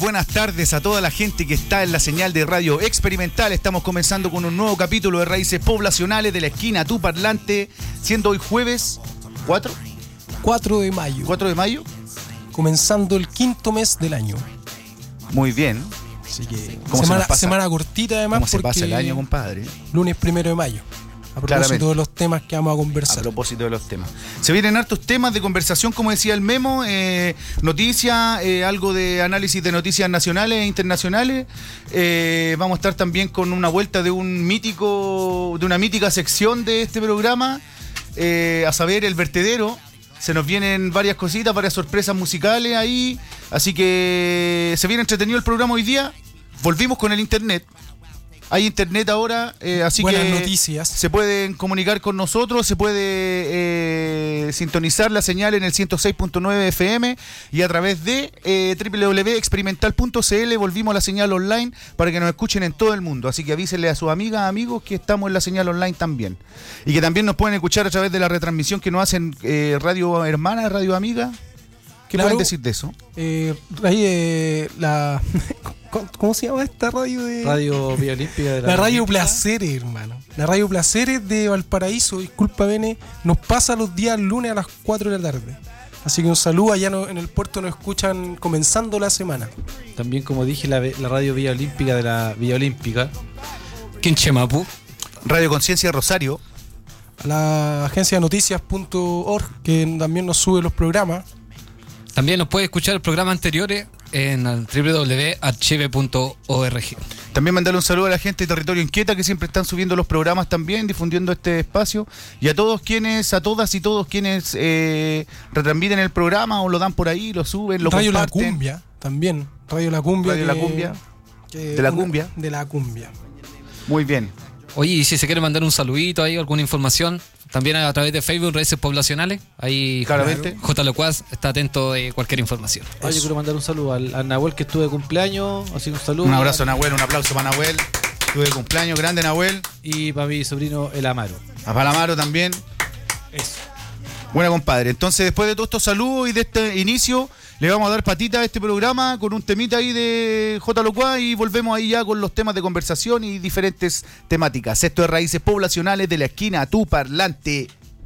buenas tardes a toda la gente que está en la señal de Radio Experimental. Estamos comenzando con un nuevo capítulo de Raíces Poblacionales de la esquina Tu Parlante, siendo hoy jueves 4 de mayo. 4 de mayo. Comenzando el quinto mes del año. Muy bien. Así que semana cortita además. ¿Cómo se pasa el año, compadre? Lunes 1 de mayo. A propósito de los temas que vamos a conversar. A propósito de los temas. Se vienen hartos temas de conversación, como decía el Memo, noticias, algo de análisis de noticias nacionales e internacionales. Vamos a estar también con una vuelta de una mítica sección de este programa, a saber, el vertedero. Se nos vienen varias cositas, varias sorpresas musicales ahí. Así que se viene entretenido el programa hoy día. Volvimos con el internet. Hay internet ahora, así buenas que noticias. Se pueden comunicar con nosotros, se puede sintonizar la señal en el 106.9 FM y a través de www.experimental.cl volvimos a la señal online para que nos escuchen en todo el mundo. Así que avísenle a sus amigas, amigos que estamos en la señal online también. Y que también nos pueden escuchar a través de la retransmisión que nos hacen Radio Hermana, Radio Amiga. ¿Qué pueden decir de eso? ¿Cómo se llama esta radio? Radio Vía Olímpica de la Radio Placeres, hermano. La Radio Placeres de Valparaíso, disculpa, Bene, nos pasa los días lunes a las 4 de la tarde. Así que un saludo, allá en el puerto nos escuchan comenzando la semana. También, como dije, la Radio Vía Olímpica de la Vía Olímpica. Quinchemapu. Radio Conciencia Rosario. A la agencia de noticias.org, que también nos sube los programas. También nos puede escuchar el programa anteriores en www.archive.org. También mandarle un saludo a la gente de Territorio Inquieta que siempre están subiendo los programas también, difundiendo este espacio. Y a todas y todos quienes retransmiten el programa o lo dan por ahí, lo suben, lo Radio comparten. La Cumbia, también. Radio La Cumbia. De la Cumbia. Muy bien. Oye, y si se quiere mandar un saludito ahí, alguna información, también a través de Facebook, Raíces Poblacionales, ahí claramente J. Locuaz está atento de cualquier información. Yo quiero mandar un saludo a Nahuel, que estuvo de cumpleaños, así que un saludo. Un abrazo a Nahuel, un aplauso para Nahuel, estuvo de cumpleaños, grande Nahuel. Y para mi sobrino El Amaro. A Palamaro también. Eso. Buena, compadre. Entonces, después de todos estos saludos y de este inicio, le vamos a dar patita a este programa con un temita ahí de J. Locuaz y volvemos ahí ya con los temas de conversación y diferentes temáticas. Esto es Raíces Poblacionales de la esquina Tu Parlante.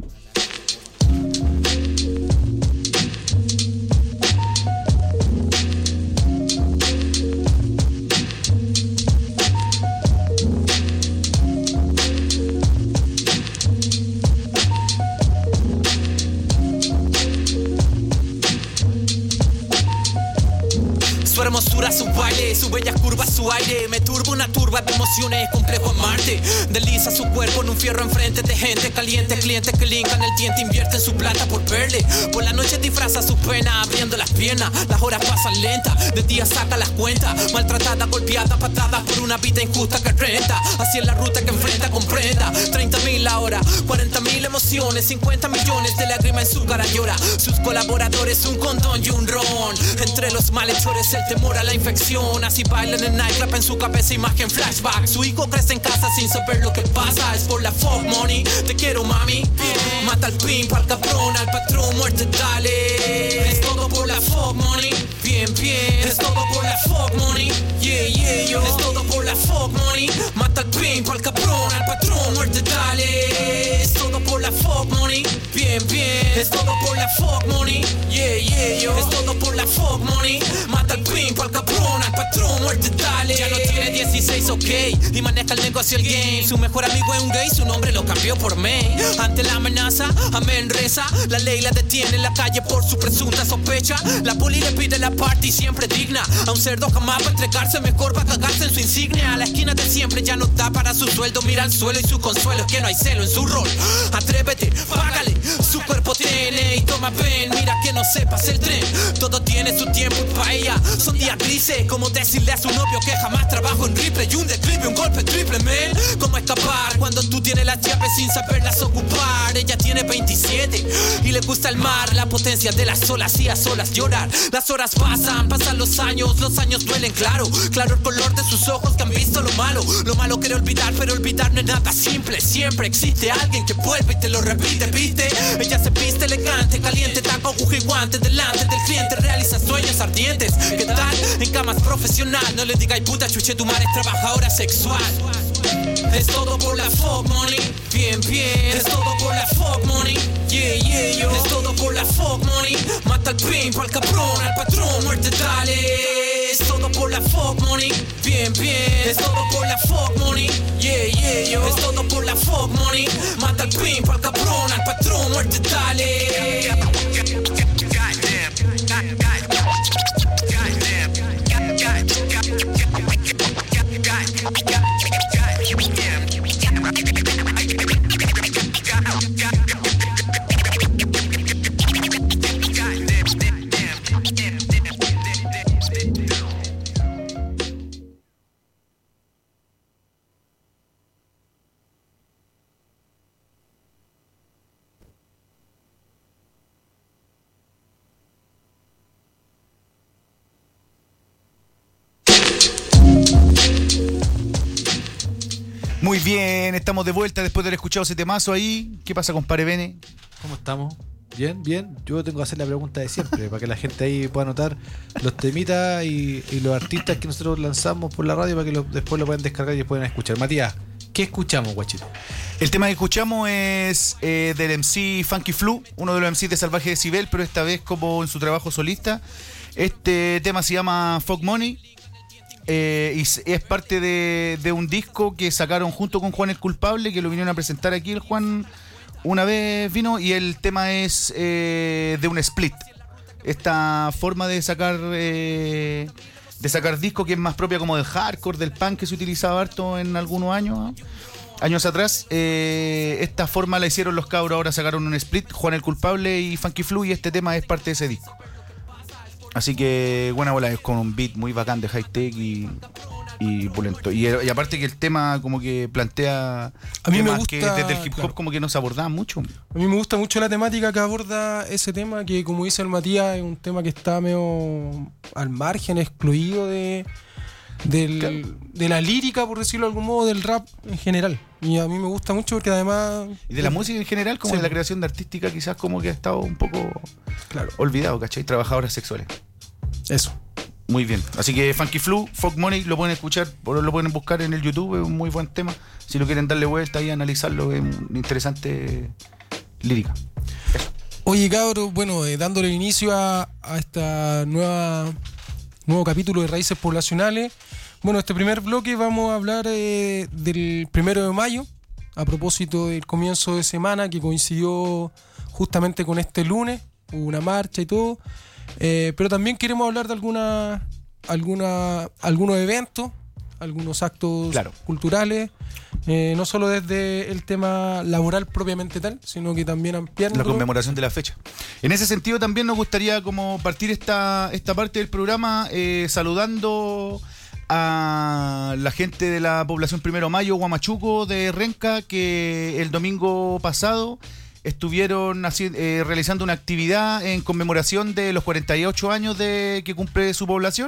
Su hermosura, su baile, su bellas curvas, su aire. Me turba una turba de emociones, complejo amarte. Desliza su cuerpo en un fierro enfrente de gente caliente. Clientes que linkan el diente, invierten su plata por verle. Por la noche disfraza su pena, abriendo las piernas. Las horas pasan lentas, de día saca las cuentas. Maltratada, golpeada, patada por una vida injusta que renta. Así es la ruta que enfrenta, comprenda. 30.000 la hora, 40.000 emociones, 50 millones de lágrimas en su cara llora. Sus colaboradores, un condón y un ron. Entre los malhechores, el temor a la infección. Así bailan en nightclub, en su cabeza imagen flashback. Su hijo crece en casa sin saber lo que pasa. Es por la fuck money, te quiero mami. Mata al pimp, al cabrón, al patrón, muerte dale. Es todo por la fuck money, bien, bien. Es todo por la fuck money, yeah, yeah, yo. Es todo por la fuck money. Mata al pimp, al cabrón, al patrón, muerte dale. Es todo por la fuck money, bien, bien. Es todo por la fuck money, yeah, yeah, yo. Es todo por la fuck money. Mata al pimp, al cabrón, al patrón, muerte dale. Ya no tiene 16, ok, y maneja el negocio, el game. Su mejor amigo es un gay, su nombre lo cambió por May. Ante la amenaza, amén reza. La ley la detiene en la calle por su presunta sospecha. La poli le pide la party siempre digna. A un cerdo jamás va a entregarse, mejor va a cagarse en su insignia. A la esquina de siempre ya no da para su sueldo. Mira al suelo y su consuelo es que no hay celo en su rol. Atrévete, págale, su cuerpo tiene y toma ven. Mira que no sepas el tren, todo tiene su tiempo y pa' ella son días grises. Como decirle a su novio que jamás trabajo en rifle y un declive, un golpe triple, man. Cómo escapar cuando tú tienes las llaves sin saberlas ocupar. Ella tiene 27 y le gusta el mar, la potencia de las olas y a solas llorar. Las horas pasan los años duelen, claro. Claro el color de sus ojos que han visto lo malo quiere olvidar, pero olvidar no es nada simple. Siempre existe alguien que vuelve y te lo repite, ¿viste? Ella se viste elegante, caliente, taco, aguja y guante. Delante del cliente realiza sueños ardientes. ¿Qué tal? En camas profesional. No le digáis puta, chuche, tu madre es trabajadora sexual. Es todo por la fuck money, bien, bien. Es todo por la fuck money, yeah, yeah, yo. Es todo por la fuck money. Mata al pimp, al cabrón, al patrón, muerte dale. Es todo por la fuck money, bien, bien. Es todo por la fuck money, yeah, yeah, yo. Es todo por la fuck money. Mata al pimp, al cabrón, al patrón, muerte dale. Muy bien, estamos de vuelta después de haber escuchado ese temazo ahí. ¿Qué pasa, compadre Bene? ¿Cómo estamos? Bien, bien. Yo tengo que hacer la pregunta de siempre para que la gente ahí pueda notar los temitas y los artistas que nosotros lanzamos por la radio para que después lo puedan descargar y puedan escuchar. Matías, ¿qué escuchamos, guachito? El tema que escuchamos es del MC Funky Flu, uno de los MCs de Salvaje Decibel, pero esta vez como en su trabajo solista. Este tema se llama Fuck Money. Y es parte de un disco que sacaron junto con Juan el Culpable, que lo vinieron a presentar aquí. El Juan una vez vino y el tema es de un split. Esta forma de sacar disco que es más propia como del hardcore, del punk, que se utilizaba harto en algunos años atrás. Esta forma la hicieron los cabros, ahora sacaron un split, Juan el Culpable y Funky Flu, y este tema es parte de ese disco. Así que buena bola, es con un beat muy bacán de high-tech y pulento. Y aparte que el tema como que plantea a mí temas me gusta, que desde el hip hop claro, como que no se abordaban mucho. A mí me gusta mucho la temática que aborda ese tema, que como dice el Matías, es un tema que está medio al margen, excluido de la lírica, por decirlo de algún modo, del rap en general. Y a mí me gusta mucho porque además... Y de la música en general, como sí, de la creación de artística, quizás como que ha estado un poco olvidado, ¿cachai? Trabajadoras sexuales. Eso. Muy bien. Así que Funky Flu, Fuck Money, lo pueden escuchar, lo pueden buscar en el YouTube, es un muy buen tema. Si lo quieren darle vuelta y analizarlo, es una interesante lírica. Eso. Oye, cabros, bueno, dándole inicio a esta nuevo capítulo de Raíces Poblacionales. Bueno, este primer bloque vamos a hablar del 1 de mayo, a propósito del comienzo de semana que coincidió justamente con este lunes, hubo una marcha y todo, pero también queremos hablar de algunos eventos, algunos actos culturales, no solo desde el tema laboral propiamente tal, sino que también ampliar la conmemoración de la fecha. En ese sentido también nos gustaría como partir esta parte del programa saludando a la gente de la población 1 de mayo, Huamachuco de Renca, que el domingo pasado estuvieron realizando una actividad en conmemoración de los 48 años que cumple su población.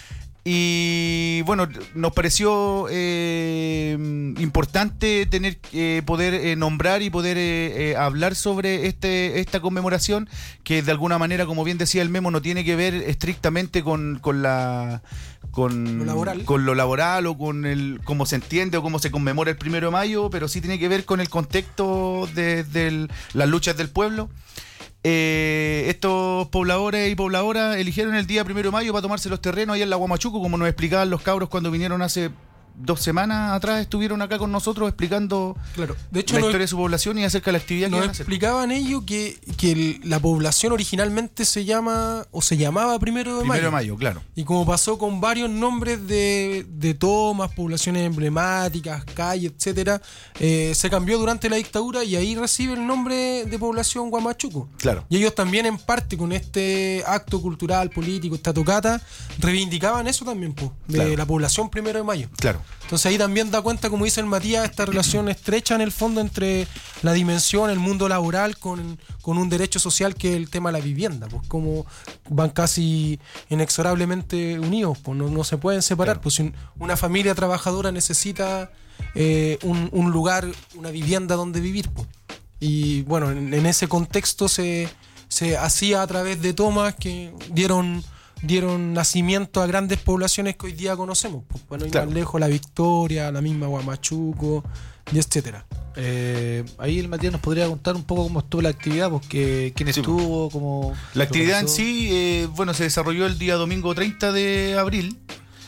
Y bueno, nos pareció importante poder nombrar y poder hablar sobre esta conmemoración, que de alguna manera, como bien decía el Memo, no tiene que ver estrictamente con lo laboral o con cómo se entiende o cómo se conmemora el 1 de mayo, pero sí tiene que ver con el contexto de las luchas del pueblo. Estos pobladores y pobladoras eligieron el día 1 de mayo para tomarse los terrenos allá en la Huamachuco, como nos explicaban los cabros cuando vinieron hace 2 semanas atrás, estuvieron acá con nosotros explicando de hecho, la historia de su población y acerca de la actividad que iban a hacer. Explicaban ellos que la población originalmente se llamaba 1 de mayo. 1 de mayo, claro. Y como pasó con varios nombres de tomas, poblaciones emblemáticas, calles, etcétera, se cambió durante la dictadura y ahí recibe el nombre de población Huamachuco. Claro. Y ellos también, en parte, con este acto cultural, político, esta tocata, reivindicaban eso también, de la población 1 de mayo. Claro. Entonces ahí también da cuenta, como dice el Matías, esta relación estrecha en el fondo entre la dimensión, el mundo laboral con un derecho social que es el tema de la vivienda, pues como van casi inexorablemente unidos, pues no se pueden separar, claro. Pues si una familia trabajadora necesita un lugar, una vivienda donde vivir, pues. Y bueno, en ese contexto se hacía a través de tomas que dieron nacimiento a grandes poblaciones que hoy día conocemos, pues, bueno, y claro. Más lejos La Victoria, la misma Huamachuco y etcétera. Ahí el Matías nos podría contar un poco cómo estuvo la actividad, porque quién estuvo, cómo... La actividad en sí, se desarrolló el día domingo 30 de abril.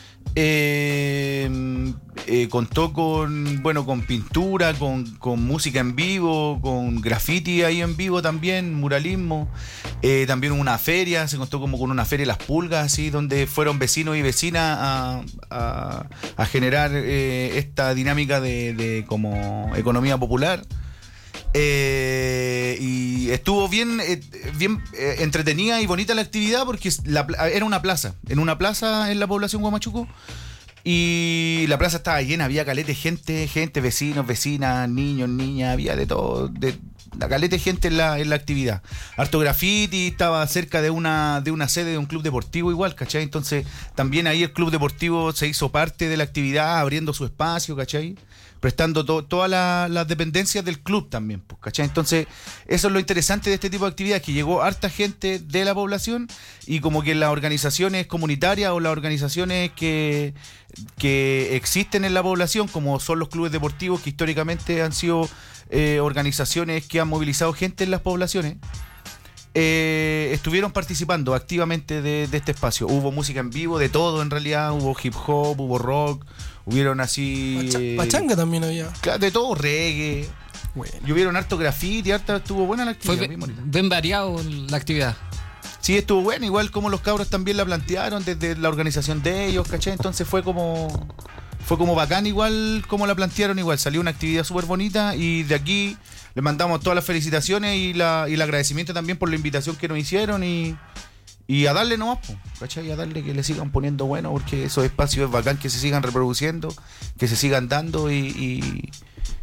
Contó con pintura, con música en vivo, con graffiti ahí en vivo también, muralismo, también una feria, se contó como con una feria Las Pulgas, así, donde fueron vecinos y vecinas a generar esta dinámica de como economía popular. Y estuvo bien entretenida y bonita la actividad, porque era una plaza en la población Huamachuco, y la plaza estaba llena, había calete gente, vecinos, vecinas, niños, niñas, había de todo, la calete gente en la actividad. Harto graffiti, estaba cerca de una sede de un club deportivo igual, ¿cachai? Entonces también ahí el club deportivo se hizo parte de la actividad, abriendo su espacio, ¿cachai? Prestando todas las dependencias del club también, pues, ¿cachai? Entonces, eso es lo interesante de este tipo de actividades, que llegó harta gente de la población, y como que las organizaciones comunitarias o las organizaciones que existen en la población, como son los clubes deportivos, que históricamente han sido organizaciones que han movilizado gente en las poblaciones, estuvieron participando activamente de este espacio. Hubo música en vivo, de todo en realidad, hubo hip hop, hubo rock, hubieron así... Pachanga también había. Claro, de todo, reggae. Bueno. Y hubieron harto graffiti, estuvo buena la actividad. Fue bien variado la actividad. Sí, estuvo buena, igual como los cabros también la plantearon desde la organización de ellos, ¿cachai? Entonces fue como bacán, igual como la plantearon, igual salió una actividad súper bonita, y de aquí les mandamos todas las felicitaciones y el agradecimiento también por la invitación que nos hicieron, y a darle nomás, ¿cachai? A darle, que le sigan poniendo bueno, porque esos espacios es bacán que se sigan reproduciendo, que se sigan dando, y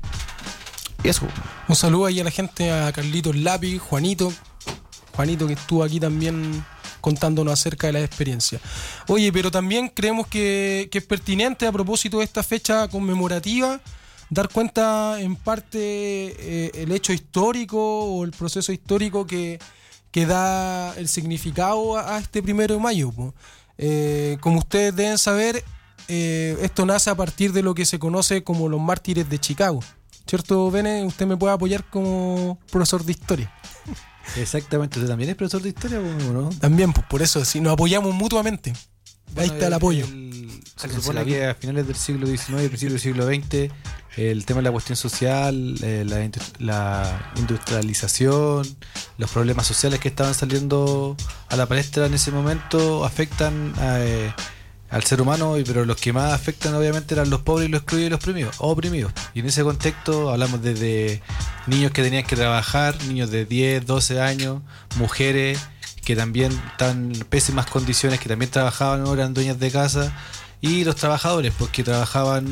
eso. Un saludo ahí a la gente, a Carlitos Lápiz, Juanito que estuvo aquí también contándonos acerca de la experiencia. Oye, pero también creemos que es pertinente, a propósito de esta fecha conmemorativa, dar cuenta en parte el hecho histórico o el proceso histórico que da el significado a este 1 de mayo. Como ustedes deben saber, esto nace a partir de lo que se conoce como los mártires de Chicago. ¿Cierto, Bene? Usted me puede apoyar como profesor de historia. Exactamente, ¿usted también es profesor de historia, no? También, pues por eso, si nos apoyamos mutuamente. Ahí está el apoyo. Se supone que a finales del siglo XIX y principios del siglo XX, el tema de la cuestión social, la industrialización, los problemas sociales que estaban saliendo a la palestra en ese momento afectan al ser humano, pero los que más afectan obviamente eran los pobres y los excluidos y los oprimidos. Y en ese contexto hablamos desde niños que tenían que trabajar, niños de 10, 12 años, mujeres que también están en pésimas condiciones, que también trabajaban o eran dueñas de casa, y los trabajadores, porque trabajaban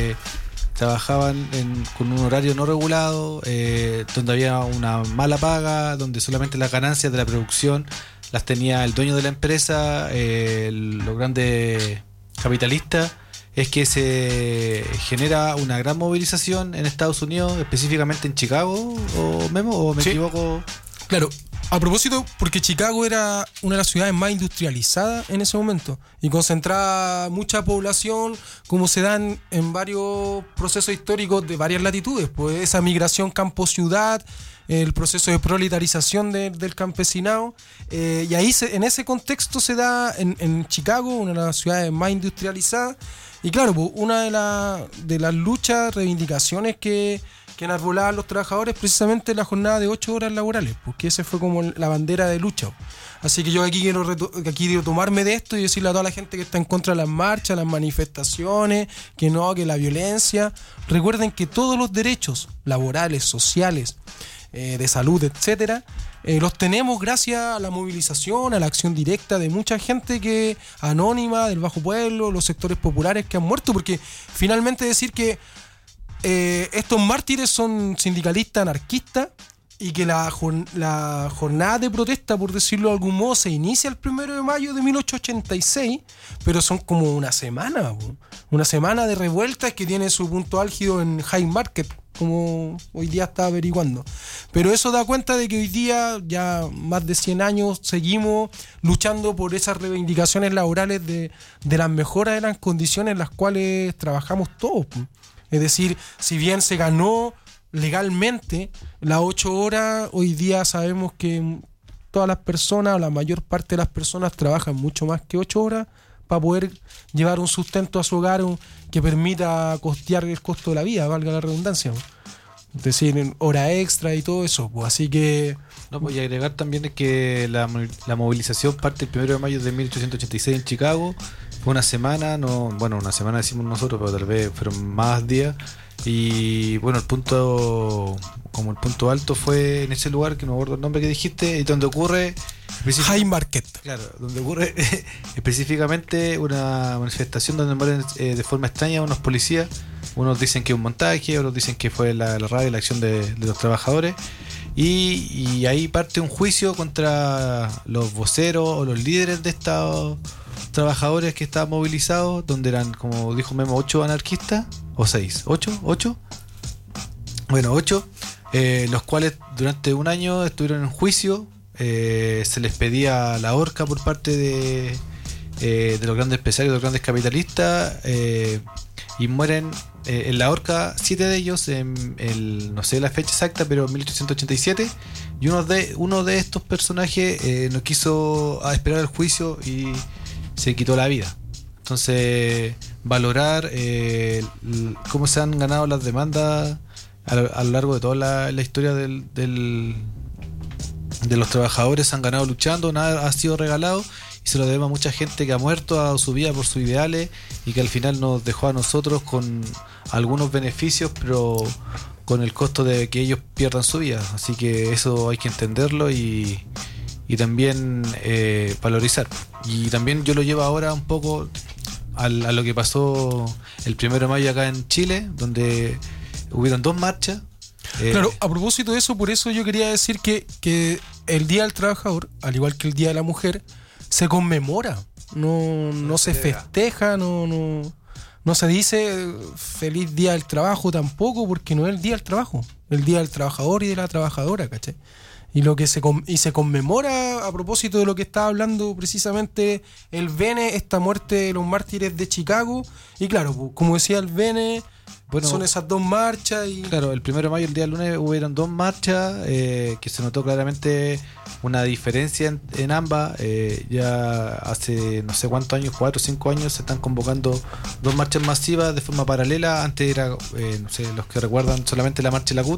con un horario no regulado, donde había una mala paga, donde solamente las ganancias de la producción las tenía el dueño de la empresa, los grandes capitalistas. Es que se genera una gran movilización en Estados Unidos, específicamente en Chicago, ¿o Memo? ¿O me equivoco? Claro, a propósito, porque Chicago era una de las ciudades más industrializadas en ese momento y concentraba mucha población, como se dan en varios procesos históricos de varias latitudes, pues esa migración campo-ciudad, el proceso de proletarización del campesinado, y ahí en ese contexto se da en Chicago, una de las ciudades más industrializadas, y claro, pues, una de las luchas, reivindicaciones que enarbolaban los trabajadores, precisamente la jornada de 8 horas laborales, porque esa fue como la bandera de lucha. Así que yo aquí quiero tomarme de esto y decirle a toda la gente que está en contra de las marchas, las manifestaciones, que la violencia, recuerden que todos los derechos laborales, sociales, de salud, etcétera, los tenemos gracias a la movilización, a la acción directa de mucha gente que anónima, del bajo pueblo, los sectores populares que han muerto, porque finalmente decir que estos mártires son sindicalistas anarquistas y que la jornada de protesta, por decirlo de algún modo, se inicia el 1 de mayo de 1886, pero son como una semana de revueltas que tiene su punto álgido en Haymarket, como hoy día está averiguando. Pero eso da cuenta de que hoy día, ya más de 100 años, seguimos luchando por esas reivindicaciones laborales de las mejoras de las condiciones en las cuales trabajamos todos. Es decir, si bien se ganó legalmente las 8 horas, hoy día sabemos que todas las personas, o la mayor parte de las personas, trabajan mucho más que 8 horas para poder llevar un sustento a su hogar que permita costear el costo de la vida, valga la redundancia. Es decir, hora extra y todo eso. Pues así que... No, voy a agregar también que la movilización parte el 1 de mayo de 1886 en Chicago. Fue una semana, una semana decimos nosotros, pero tal vez fueron más días. Y bueno, el punto alto fue en ese lugar, que no me acuerdo el nombre que dijiste, y donde ocurre Haymarket. Claro, donde ocurre específicamente una manifestación donde mueren de forma extraña unos policías. Unos dicen que es un montaje, otros dicen que fue la rabia y la acción de los trabajadores. Y ahí parte un juicio contra los voceros o los líderes de estos trabajadores que estaban movilizados, donde eran, como dijo Memo, 8 anarquistas, o 6, 8. Bueno, 8, los cuales durante un año estuvieron en juicio. Se les pedía la horca por parte de los grandes empresarios, de los grandes capitalistas, y mueren en la horca 7 de ellos no sé la fecha exacta, pero en 1887, y uno de estos personajes no quiso esperar el juicio y se quitó la vida. Entonces, valorar cómo se han ganado las demandas a lo largo de toda la historia de los trabajadores, se han ganado luchando, nada ha sido regalado, y se lo debemos a mucha gente que ha muerto, ha dado su vida por sus ideales, y que al final nos dejó a nosotros con algunos beneficios, pero con el costo de que ellos pierdan su vida. Así que eso hay que entenderlo y también valorizar. Y también yo lo llevo ahora un poco a lo que pasó el 1 de mayo acá en Chile, donde hubieron 2 marchas. Claro, a propósito de eso, por eso yo quería decir que el Día del Trabajador, al igual que el Día de la Mujer, se conmemora, no se festeja, no se dice feliz Día del Trabajo tampoco, porque no es el Día del Trabajo, el Día del Trabajador y de la Trabajadora, ¿cachai? Y se conmemora, a propósito de lo que estaba hablando precisamente el Bene, esta muerte de los mártires de Chicago. Y claro, como decía el Bene, bueno, son esas 2 marchas. Y claro, el 1 de mayo, el día lunes, hubieron 2 marchas, que se notó claramente una diferencia en ambas. Ya hace no sé cuántos años, 4 o 5 años, se están convocando 2 marchas masivas de forma paralela. Antes era, no sé, los que recuerdan, solamente la marcha de la CUT.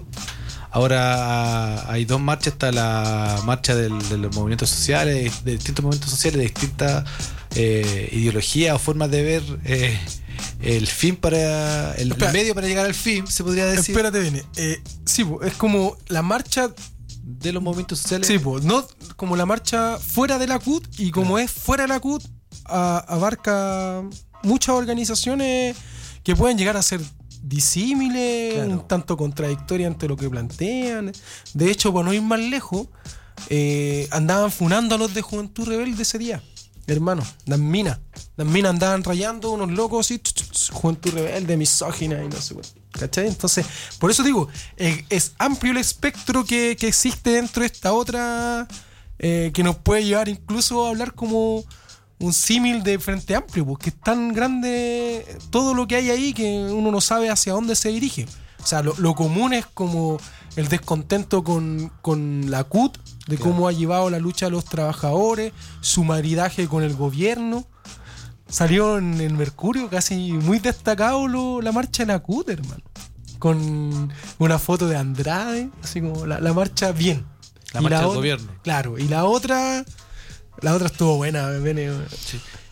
Ahora hay 2 marchas, está la marcha de los movimientos sociales, de distintos movimientos sociales, de distintas ideologías o formas de ver el fin para el medio para llegar al fin, se podría decir. Espérate, Bene. Sí, es como la marcha de los movimientos sociales. Sí, no como la marcha fuera de la CUT, y como es fuera de la CUT, abarca muchas organizaciones que pueden llegar a ser disímiles, claro, un tanto contradictorias ante lo que plantean. De hecho, para no ir más lejos, andaban funando a los de Juventud Rebelde ese día, hermano. Las minas andaban rayando unos locos así, Juventud Rebelde, misógina y no sé qué, ¿cachai? Entonces, por eso digo, es amplio el espectro que existe dentro de esta otra, que nos puede llevar incluso a hablar como un símil de Frente Amplio, porque es tan grande todo lo que hay ahí que uno no sabe hacia dónde se dirige. O sea, lo común es como el descontento con la CUT, de claro, cómo ha llevado la lucha de los trabajadores, su maridaje con el gobierno. Salió en el Mercurio casi muy destacado la marcha de la CUT, hermano, con una foto de Andrade, así como la marcha bien. La marcha del gobierno. Claro, y la otra estuvo buena, Bene. Sí.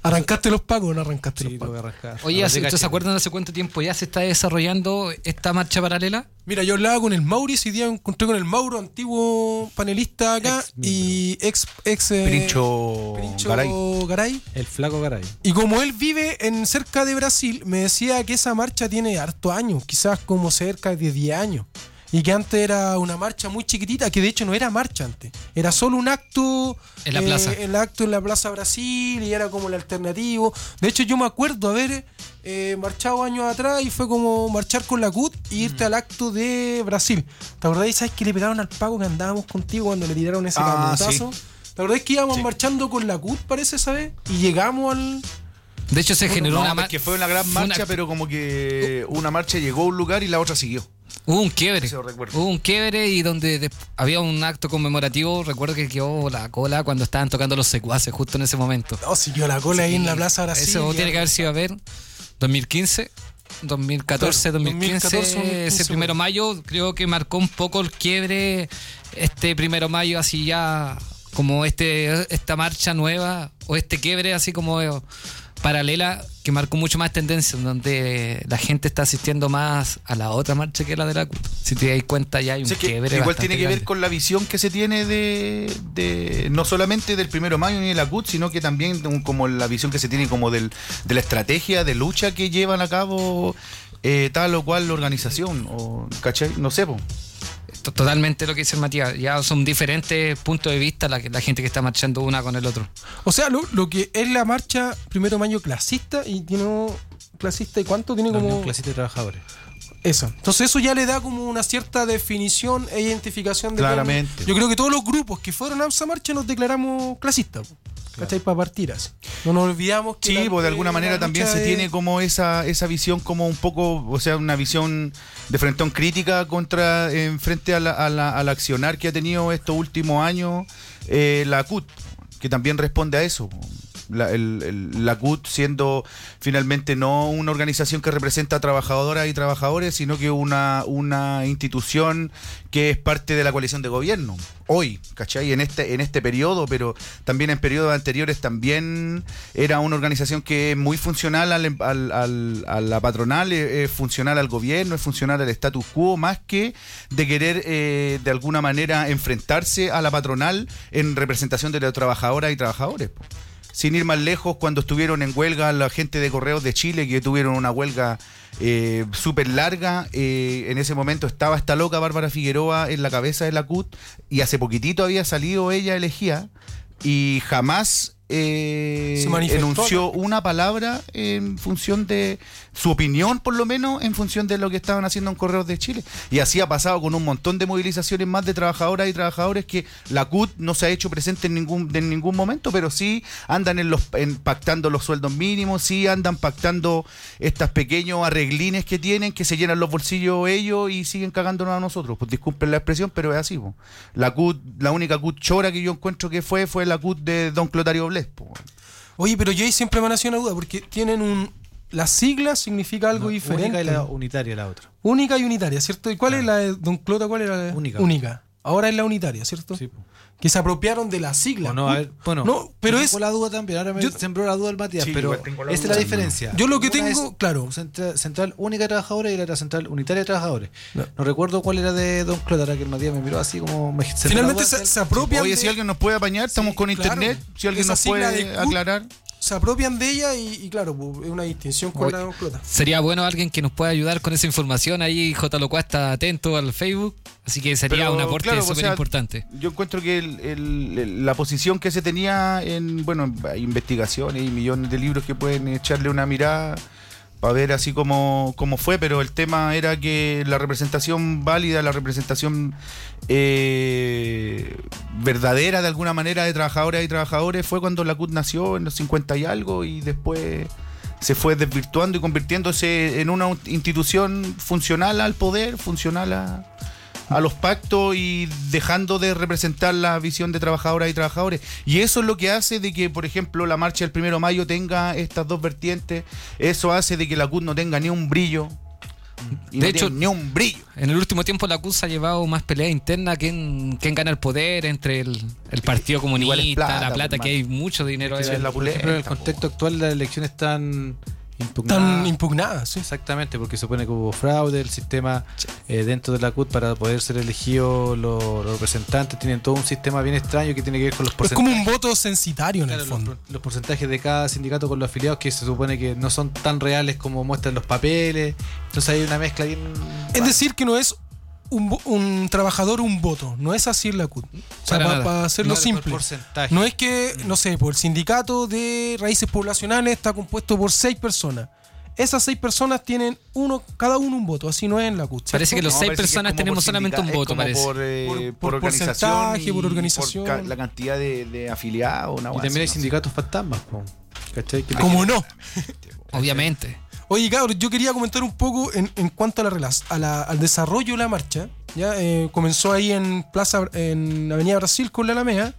¿Arrancaste los pagos o no arrancaste Sí, los tengo que pagos? arrancar. Oye, Ahora ¿ustedes caché. se acuerdan hace cuánto tiempo ya se está desarrollando esta marcha paralela? Mira, yo hablaba con el Mauri, ese día me encontré con el Mauro, antiguo panelista acá, Ex y ex Pirincho Garay. Garay. El flaco Garay. Y como él vive cerca de Brasil, me decía que esa marcha tiene harto años, quizás como cerca de 10 años. Y que antes era una marcha muy chiquitita, que de hecho no era marcha antes. Era solo un acto En la plaza. El acto en la Plaza Brasil, y era como el alternativo. De hecho, yo me acuerdo haber marchado años atrás y fue como marchar con la CUT y irte al acto de Brasil. ¿Te acordás? ¿Sabes que le pegaron al Paco que andábamos contigo cuando le tiraron ese camotazo? sí. ¿Te acordás que íbamos marchando con la CUT, parece, esa vez? Y llegamos al... De hecho, se generó una No, es marcha. que fue una gran marcha, pero como que una marcha llegó a un lugar y la otra siguió. Hubo un quiebre. Eso recuerdo. Hubo un quiebre y donde había un acto conmemorativo. Recuerdo que quedó la cola cuando estaban tocando los secuaces justo en ese momento. No, siguió la cola ahí en la Plaza Brasil. Eso tiene que haber sido, a ver, 2015, 2014, Claro, 2015, 2014, ese 1 de mayo, creo que marcó un poco el quiebre, este 1 de mayo, así ya como esta marcha nueva, o este quiebre así como paralela, que marcó mucho más tendencia, en donde la gente está asistiendo más a la otra marcha que la de la CUT. Si te das cuenta, ya hay un O sea, que quiebre. igual bastante tiene que ver grande. con la visión que se tiene de no solamente del 1 de mayo ni de la CUT, sino que también como la visión que se tiene como de la estrategia de lucha que llevan a cabo tal o cual organización, o ¿cachai? No sé, po. Totalmente lo que dice el Matías. Ya son diferentes puntos de vista la gente que está marchando una con el otro. O sea, lo que es la marcha 1 de mayo clasista, y tiene clasista, ¿y cuánto? Tiene La como... Unión Clasista de Trabajadores. Eso. Entonces eso ya le da como una cierta definición e identificación de Claramente. cómo- yo creo que todos los grupos que fueron a esa marcha nos declaramos clasistas. ¿Cachai? Para partir así. No nos olvidamos que... Sí, pues de alguna manera la también lucha se es- tiene como esa visión como un poco, o sea, una visión de frentón crítica en frente al accionar que ha tenido estos últimos años la CUT, que también responde a eso. La CUT siendo finalmente no una organización que representa a trabajadoras y trabajadores, sino que una institución que es parte de la coalición de gobierno. Hoy, ¿cachai? En este periodo, pero también en periodos anteriores también era una organización que es muy funcional a la patronal, es funcional al gobierno, es funcional al status quo, más que de querer de alguna manera enfrentarse a la patronal en representación de las trabajadoras y trabajadores, po. Sin ir más lejos, cuando estuvieron en huelga la gente de Correos de Chile, que tuvieron una huelga súper larga, en ese momento estaba esta loca Bárbara Figueroa en la cabeza de la CUT, y hace poquitito había salido ella elegida, y jamás manifestó, enunció ¿no? una palabra en función de su opinión, por lo menos en función de lo que estaban haciendo en Correos de Chile. Y así ha pasado con un montón de movilizaciones más de trabajadoras y trabajadores que la CUT no se ha hecho presente en ningún momento, pero sí andan pactando los sueldos mínimos, sí andan pactando estos pequeños arreglines que tienen, que se llenan los bolsillos ellos y siguen cagándonos a nosotros. Pues disculpen la expresión, pero es así, po. La CUT, la única CUT chora que yo encuentro que fue la CUT de don Clotario Blés, po. Oye, pero yo ahí siempre me nació una duda, porque tienen las siglas significa algo diferente. Única y la unitaria la otra. Única y unitaria, ¿cierto? ¿Y cuál es la de Don Clota? ¿Cuál era la Única. Ahora es la unitaria, ¿cierto? Sí, po. Que se apropiaron de la sigla. O no, a ver, bueno, no, pero yo es... tengo la duda también. Ahora me yo- sembró la duda el Matías, Sí, pero igual tengo la esta es duda. la diferencia. Yo lo que Una tengo, es claro. Central Única de Trabajadores y la otra Central Unitaria de Trabajadores. No. No recuerdo cuál era de Don Clota, ahora que el Matías me miró así como... Finalmente se apropian Oye, de... si alguien nos puede apañar, estamos con claro. internet, si alguien Esa nos sigla puede de CUT aclarar. Se apropian de ella y claro, pues, es una distinción con Oye. la de Don Clota. Sería bueno alguien que nos pueda ayudar con esa información. Ahí J. Locua está atento al Facebook. Así que sería Pero, un aporte claro, o súper sea, importante. Yo encuentro que la posición que se tenía hay investigaciones y millones de libros que pueden echarle una mirada para ver así como fue, pero el tema era que la representación válida, la representación verdadera de alguna manera de trabajadoras y trabajadores fue cuando la CUT nació en los 50 y algo, y después se fue desvirtuando y convirtiéndose en una institución funcional al poder, funcional a los pactos, y dejando de representar la visión de trabajadoras y trabajadores. Y eso es lo que hace de que, por ejemplo, la marcha del 1 de mayo tenga estas dos vertientes. Eso hace de que la CUT no tenga ni un brillo. Y De no hecho, tienen ni un brillo. En el último tiempo la CUT se ha llevado más pelea interna que en gana el poder entre el Partido Comunista, Igual es plata, la plata, hermano. que hay mucho dinero ahí. Eso es la Por ejemplo, en el contexto actual las elecciones están impugnadas. Tan impugnadas, sí. Exactamente, porque se supone que hubo fraude, el sistema dentro de la CUT para poder ser elegidos los representantes tienen todo un sistema bien extraño que tiene que ver con los Es porcentajes. como un voto censitario en Claro, el fondo. los porcentajes de cada sindicato con los afiliados que se supone que no son tan reales como muestran los papeles. Entonces hay una mezcla bien. Es decir, que no es un trabajador un voto. No es así en la CUT. O sea, Para para nada. hacerlo No, simple. por porcentaje. No es que, no sé, por el sindicato de raíces poblacionales está compuesto por 6 personas. Esas 6 personas tienen cada uno un voto. Así no es en la CUT. ¿cierto? Parece que los No, 6 parece que es personas como tenemos por solamente un sindica- voto, es como parece. Por organización porcentaje, y por organización. la cantidad de afiliados. Una Y hueá también hay así, no sé. sindicatos fantasmas. Po. ¿Cachai? Que ¿Cómo no? Obviamente. Oye, cabros, yo quería comentar un poco en cuanto al desarrollo de la marcha. Ya comenzó ahí en Avenida Brasil con la Alameda.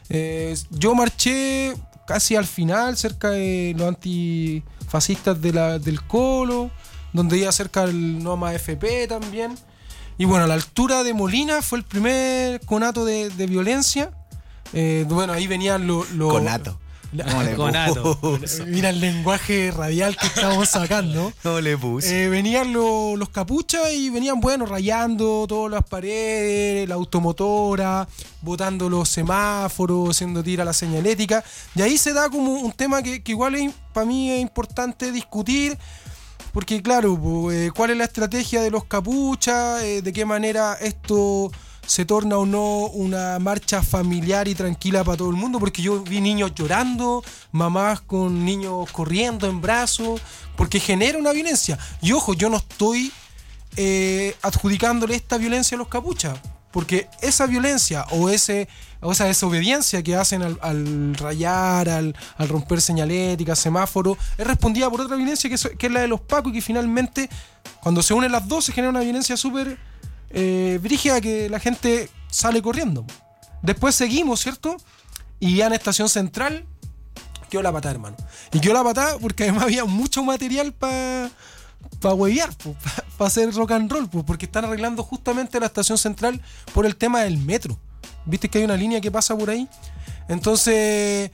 Yo marché casi al final, cerca de los antifascistas del Colo, donde iba cerca del Noma FP también. Y bueno, a la altura de Molina fue el primer conato de violencia. Bueno, ahí venían los... Conato. No le Conato. puse. Mira el lenguaje radial que estamos sacando. No le puse. Venían los capuchas y venían, bueno, rayando todas las paredes, la automotora, botando los semáforos, haciendo tira la señalética. Y ahí se da como un tema que igual para mí es importante discutir. Porque claro, ¿cuál es la estrategia de los capuchas? ¿De qué manera esto se torna o no una marcha familiar y tranquila para todo el mundo? Porque yo vi niños llorando, mamás con niños corriendo en brazos, porque genera una violencia. Y ojo, yo no estoy adjudicándole esta violencia a los capuchas, porque esa violencia o esa desobediencia que hacen al rayar, al romper señalética, semáforo, es respondida por otra violencia que es la de los pacos, y que finalmente, cuando se unen las dos, se genera una violencia súper brígida, que la gente sale corriendo. Después seguimos, ¿cierto? Y ya en Estación Central quedó la patada, hermano. Y quedó la patada porque además había mucho material para huevear, para hacer rock and roll, porque están arreglando justamente la Estación Central por el tema del metro. ¿Viste que hay una línea que pasa por ahí? Entonces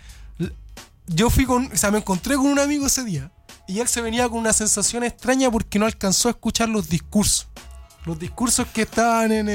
yo me encontré con un amigo ese día, y él se venía con una sensación extraña porque no alcanzó a escuchar los discursos que estaban en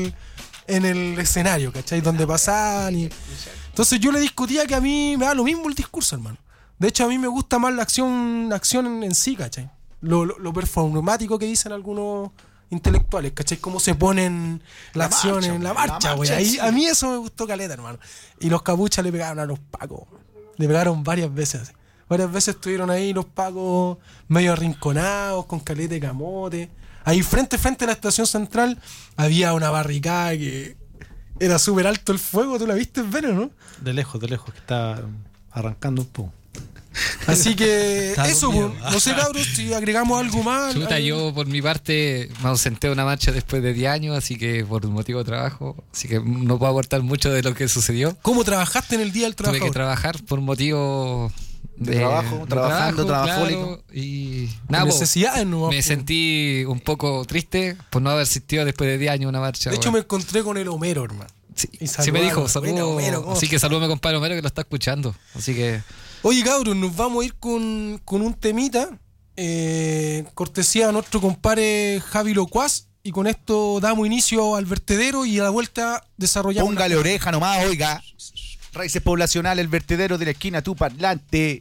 el escenario, ¿cachai? Donde pasaban. Entonces yo le discutía que a mí me da lo mismo el discurso, hermano. De hecho, a mí me gusta más la acción en sí, ¿cachai? Lo performático que dicen algunos intelectuales, ¿cachai? Cómo se ponen la acción marcha, en la la marcha, güey. marcha, Ahí, sí. a mí eso me gustó caleta, hermano. Y los capuchas le pegaron a los pacos. Le pegaron varias veces así. Varias veces estuvieron ahí los pacos medio arrinconados, con caleta de camote. Ahí frente a la Estación Central había una barricada que era súper alto el fuego. ¿Tú la viste, Vero, no? De lejos, que está arrancando un poco. Así que Está eso, con miedo. no sé, cabros, si agregamos algo más. Chuta, yo por mi parte me ausenté de una marcha después de 10 años, así que por motivo de trabajo, así que no puedo aportar mucho de lo que sucedió. ¿Cómo trabajaste en el Día del Tuve Trabajador? que trabajar por motivo De trabajo, trabajando, trabajolico. Y Por nada, po, necesidades, ¿no? me sentí un poco triste por no haber asistido después de 10 años a una marcha. De hecho, me weón. encontré con el Homero, hermano. Sí, y sí me dijo, saludaron. Bueno, Homero, ¿cómo así que salúdame compadre Homero que lo está escuchando. Así que Oye, cabros, nos vamos a ir con un temita. Cortesía a nuestro compadre Javi Locuaz. Y con esto damos inicio al vertedero y a la vuelta desarrollamos. Póngale oreja nomás, oiga. Raíces poblacionales, el vertedero de la esquina, tu parlante.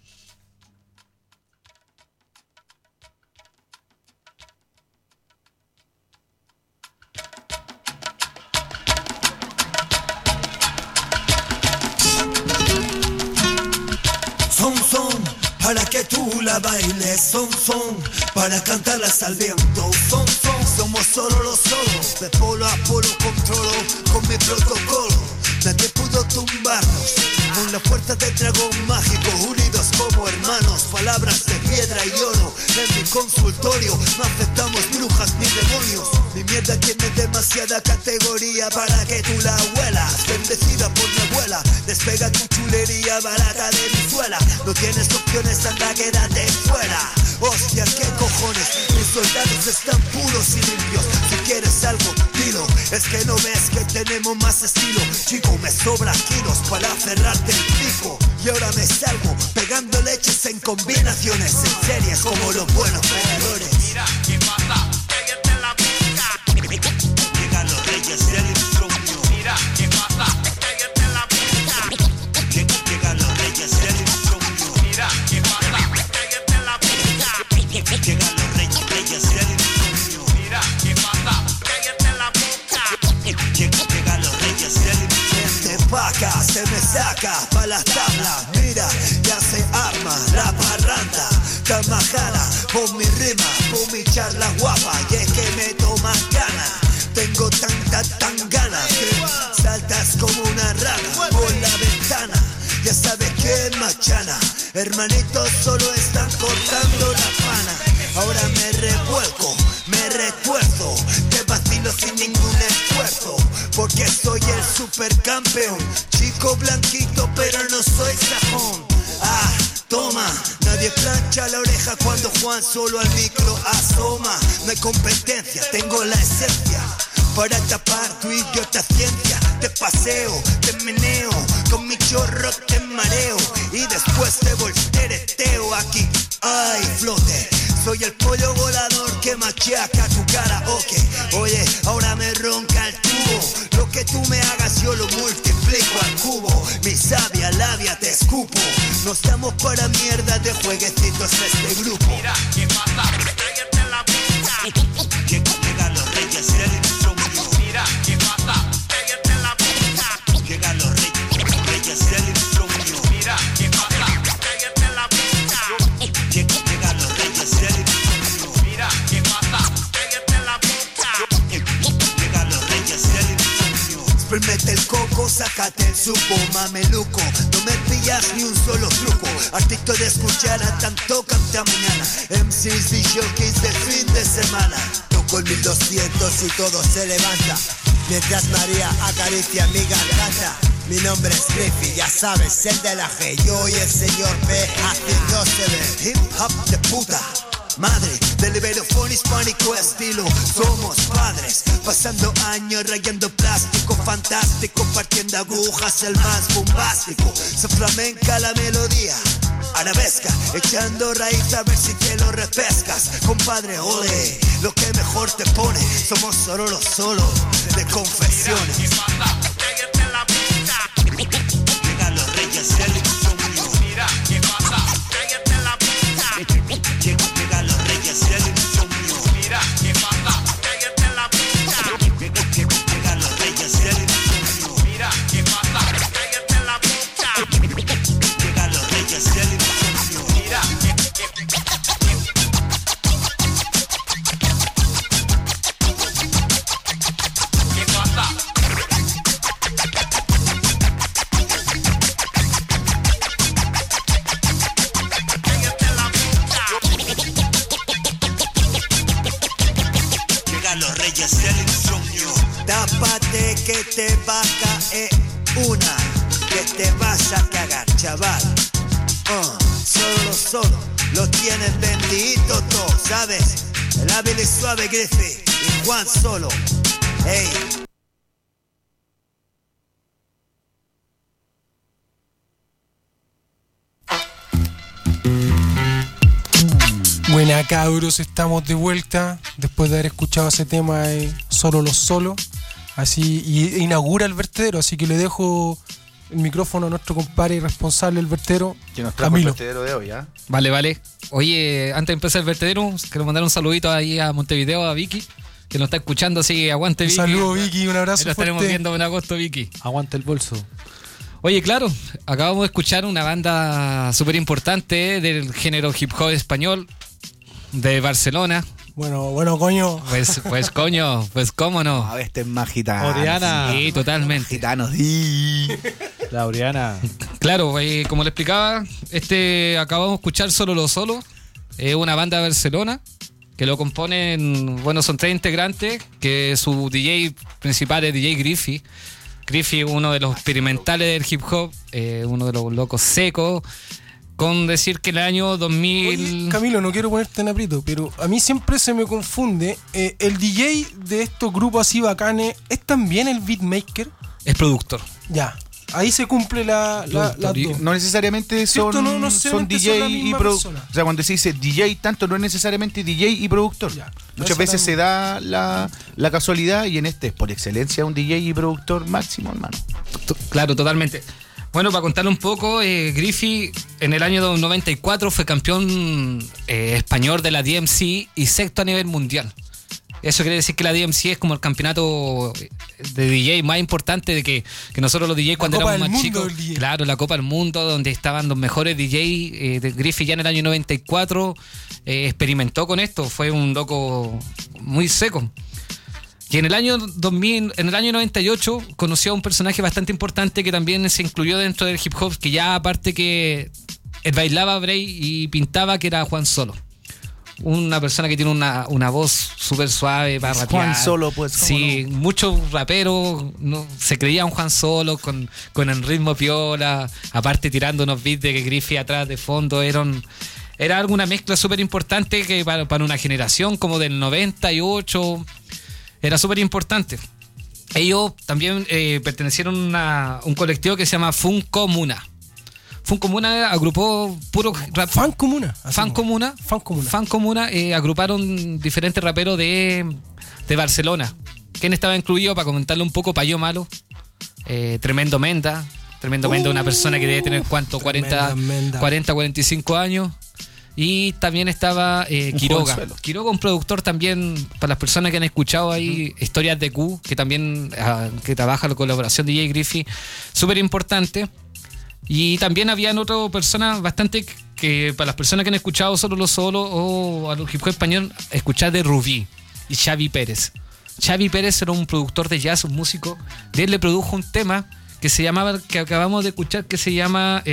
Son, para que tú la bailes. Son, para cantarlas al viento. Son, somos solo los solos. De polo a polo controlo con mi protocolo. Nadie pudo tumbarnos. Con la fuerza del dragón mágico, unidos como hermanos. palabras de piedra y oro. En mi consultorio no aceptamos brujas ni demonios. Mi mierda tiene demasiada categoría para que tú la huelas. Bendecida por mi abuela, despega tu chulería barata de mi suela. No tienes opciones, anda, quédate fuera. Hostia, qué cojones, mis soldados están puros y limpios. Si quieres algo, dilo. Es que no ves que tenemos más estilo. Chico, me sobra kilos para cerrarte el pico. Y ahora me salgo pegando leches en combinaciones, en series como los buenos peleadores. Mira, ¿qué pasa? Pégate en la boca. Llegan los reyes del insomnio. Mira, ¿qué pasa? Pégate en la boca. Llegan los reyes del insomnio. Mira, ¿qué pasa? Pégate en la boca. Llegan los reyes del insomnio. Mira, ¿qué pasa? Pégate en la boca. Llegan los reyes del insomnio. De vaca se me saca pa' las tablas. Mira, ya se arma la parranda. Tamajara, por mi rima, por mi charla guapa. Y es que me tomas ganas. Tengo tan ganas que saltas como una rana por la ventana. Ya sabes que machana, hermanitos solo están cortando la pana. Ahora me revuelco, me retuerzo, te vacilo sin ningún esfuerzo, porque soy el supercampeón. Chico blanquito pero no soy sajón. Ah, toma, nadie plancha la oreja cuando Juan solo al micro asoma. No hay competencia, tengo la esencia para tapar tu idiota ciencia. Te paseo, te meneo, con mi chorro te mareo y después te voltereteo aquí. Ay, flote, soy el pollo volador que machaca tu cara, ok. Oye, ahora me ronca el tubo. Lo que tú me hagas yo lo multiplico al cubo. Mi sabia labia te escupo. No estamos para mierda de jueguecitos este grupo. Mira, ¿qué pasa? Pégate en la boca. Llegan los reyes del insomnio. Mira, ¿qué pasa? Pégate en la boca. Llegan los reyes del insomnio. Mira, ¿qué pasa? Pégate en la boca. Llegan los reyes del insomnio. Mira, ¿qué pasa? Pégate en la boca. Llegan los reyes del insomnio. Exprimete el coco, sácate el suco, mameluco. No me pillas ni un solo truco. Artista de escuchar a tanto canta mañana. MCs y jockeys de fin de semana. Toco el 1200 y todo se levanta. Mientras María acaricia mi garganta. Mi nombre es Griffy, ya sabes, el de la G. Yo y el señor P haciéndose de hip hop de puta madre, del iberofón hispánico estilo. Somos padres, pasando años rayando plástico fantástico, partiendo agujas el más bombástico. Se flamenca la melodía arabesca, echando raíz a ver si te lo repescas. Compadre, ole, lo que mejor te pone. Somos solo los solos de confesiones. ¿Qué pasa? Pégate en la boca. Llegan los reyes del insomnio. Mira, ¿qué pasa? Pégate en la boca. Llegan los reyes del insomnio. Mira, ¿qué pasa? Pégate en la boca. Llegan los reyes del insomnio. Mira, ¿qué pasa? Pégate en la boca. Llegan los reyes del insomnio. Mira, ¿qué pasa? Pégate en la boca. Llegan los reyes del insomnio. Tápate que te va a caer una, que te vas a cagar, chaval. Solo lo tienen bendito todo, ¿sabes? El hábil y suave Griffy y Juan solo. Ey. Buena cabros, estamos de vuelta después de haber escuchado ese tema Solo los Solos. Así y inaugura el vertedero, así que le dejo el micrófono a nuestro compadre y responsable del vertedero, Que nos trajo Camilo. el vertedero de hoy, ¿ah? Vale. Oye, antes de empezar el vertedero, quiero mandar un saludito ahí a Montevideo, a Vicky, que nos está escuchando, así que aguante, Un Vicky. saludo, Vicky, un Ahí abrazo lo estaremos fuerte. viendo en agosto, Vicky. Aguanta el bolso. Oye, claro, acabamos de escuchar una banda súper importante del género hip hop español de Barcelona. Bueno, coño. Pues coño, pues cómo no. A ver, este es más gitano. Oriana. Sí, totalmente. Gitanos, sí. Laureana. Claro, como le explicaba, acabamos de escuchar Solo lo Solo, una banda de Barcelona que lo componen, bueno, son 3 integrantes, que su DJ principal es DJ Griffy. Griffy, uno de los experimentales del hip hop, uno de los locos secos, con decir que el año 2000... Oye, Camilo, no quiero ponerte en aprieto, pero a mí siempre se me confunde, el DJ de estos grupos así bacanes, ¿es también el beatmaker? Es productor. Ya. Ahí se cumple las dos. No necesariamente son, ¿cierto? No son necesariamente DJ son la y misma productor. persona. O sea, cuando se dice DJ tanto, no es necesariamente DJ y productor. Ya. Muchas veces se da la casualidad, y en este es por excelencia un DJ y productor máximo, hermano. Claro, totalmente. Bueno, para contarle un poco, Griffy en el año 94 fue campeón español de la DMC y sexto a nivel mundial. Eso quiere decir que la DMC es como el campeonato de DJ más importante de que nosotros los DJ cuando éramos más chicos. Claro, la Copa del Mundo, donde estaban los mejores DJ. De Griffy ya en el año 94 experimentó con esto. Fue un loco muy seco. Y en el año 2000, en el año 98 conoció a un personaje bastante importante que también se incluyó dentro del hip hop, que ya aparte que bailaba break y pintaba, que era Juan Solo. Una persona que tiene una voz súper suave para rapear. Juan Solo, pues. Sí, no? Muchos raperos se creían Juan Solo con el ritmo piola, aparte tirando unos beats de que Griffy atrás de fondo. Era alguna mezcla súper importante que para una generación como del 98 era súper importante. Ellos también pertenecieron a un colectivo que se llama Fun Comuna. Fun Comuna agrupó puro rap. Fan Comuna. Agruparon diferentes raperos de Barcelona. ¿Quién estaba incluido? Para comentarle un poco, Payo Malo, Tremendo Menda, una persona que debe tener ¿cuánto? 45 años. Y también estaba Quiroga. Quiroga, un productor también, para las personas que han escuchado ahí, Historias de Q, que también que trabaja la colaboración de DJ Griffy, súper importante. Y también habían otras personas bastante que para las personas que han escuchado Solo lo Solo o a los hip hop español, escuchar de Rubí y Xavi Pérez. Xavi Pérez era un productor de jazz, un músico. De él le produjo un tema que se llamaba, que acabamos de escuchar, que se llama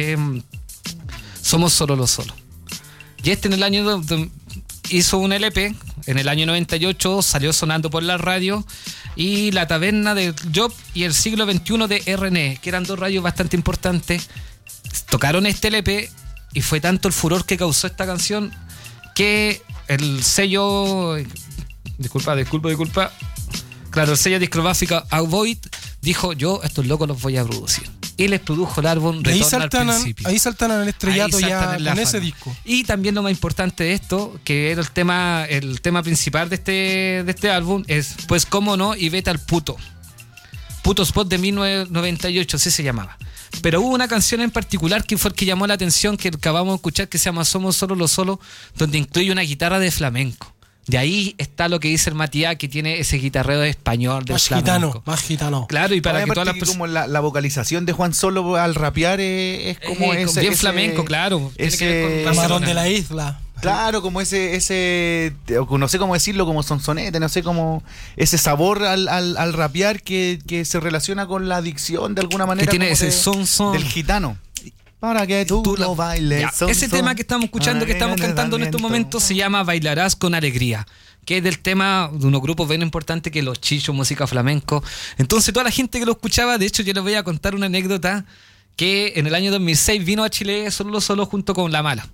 Somos Solo lo Solo. Y en el año hizo un LP, en el año 98 salió sonando por la radio, y La Taberna de Job y El Siglo XXI de RNE, que eran 2 radios bastante importantes, tocaron este LP y fue tanto el furor que causó esta canción que el sello, disculpa, claro, el sello discográfico Avoid dijo: yo estos locos los voy a producir. Y les produjo el álbum Retorno al Principio. Ahí saltan al estrellato ya con ese disco. Y también lo más importante de esto, que era el tema principal de este álbum, es Pues cómo no y Vete al Puto. Puto Spot de 1998, así se llamaba. Pero hubo una canción en particular que fue el que llamó la atención, que acabamos de escuchar, que se llama Somos Solo lo Solo, donde incluye una guitarra de flamenco. De ahí está lo que dice el Matías, que tiene ese guitarreo de español, del flamenco. Más gitano. Claro, y para que todas las personas... Como la vocalización de Juan Solo al rapear es como ese... Bien flamenco, claro. Ese... Tiene que ver con Camarón de la isla. Claro, como ese no sé cómo decirlo, como sonsonete, no sé cómo... Ese sabor al rapear que se relaciona con la adicción de alguna manera. Que tiene ese son. Del gitano. Para que tú lo bailes. Ese tema que estamos escuchando, que estamos cantando en estos momentos, se llama Bailarás con Alegría, que es del tema de unos grupos bien importantes que los Chichos, música flamenco. Entonces toda la gente que lo escuchaba, de hecho yo les voy a contar una anécdota, que en el año 2006 vino a Chile solo junto con La Mala.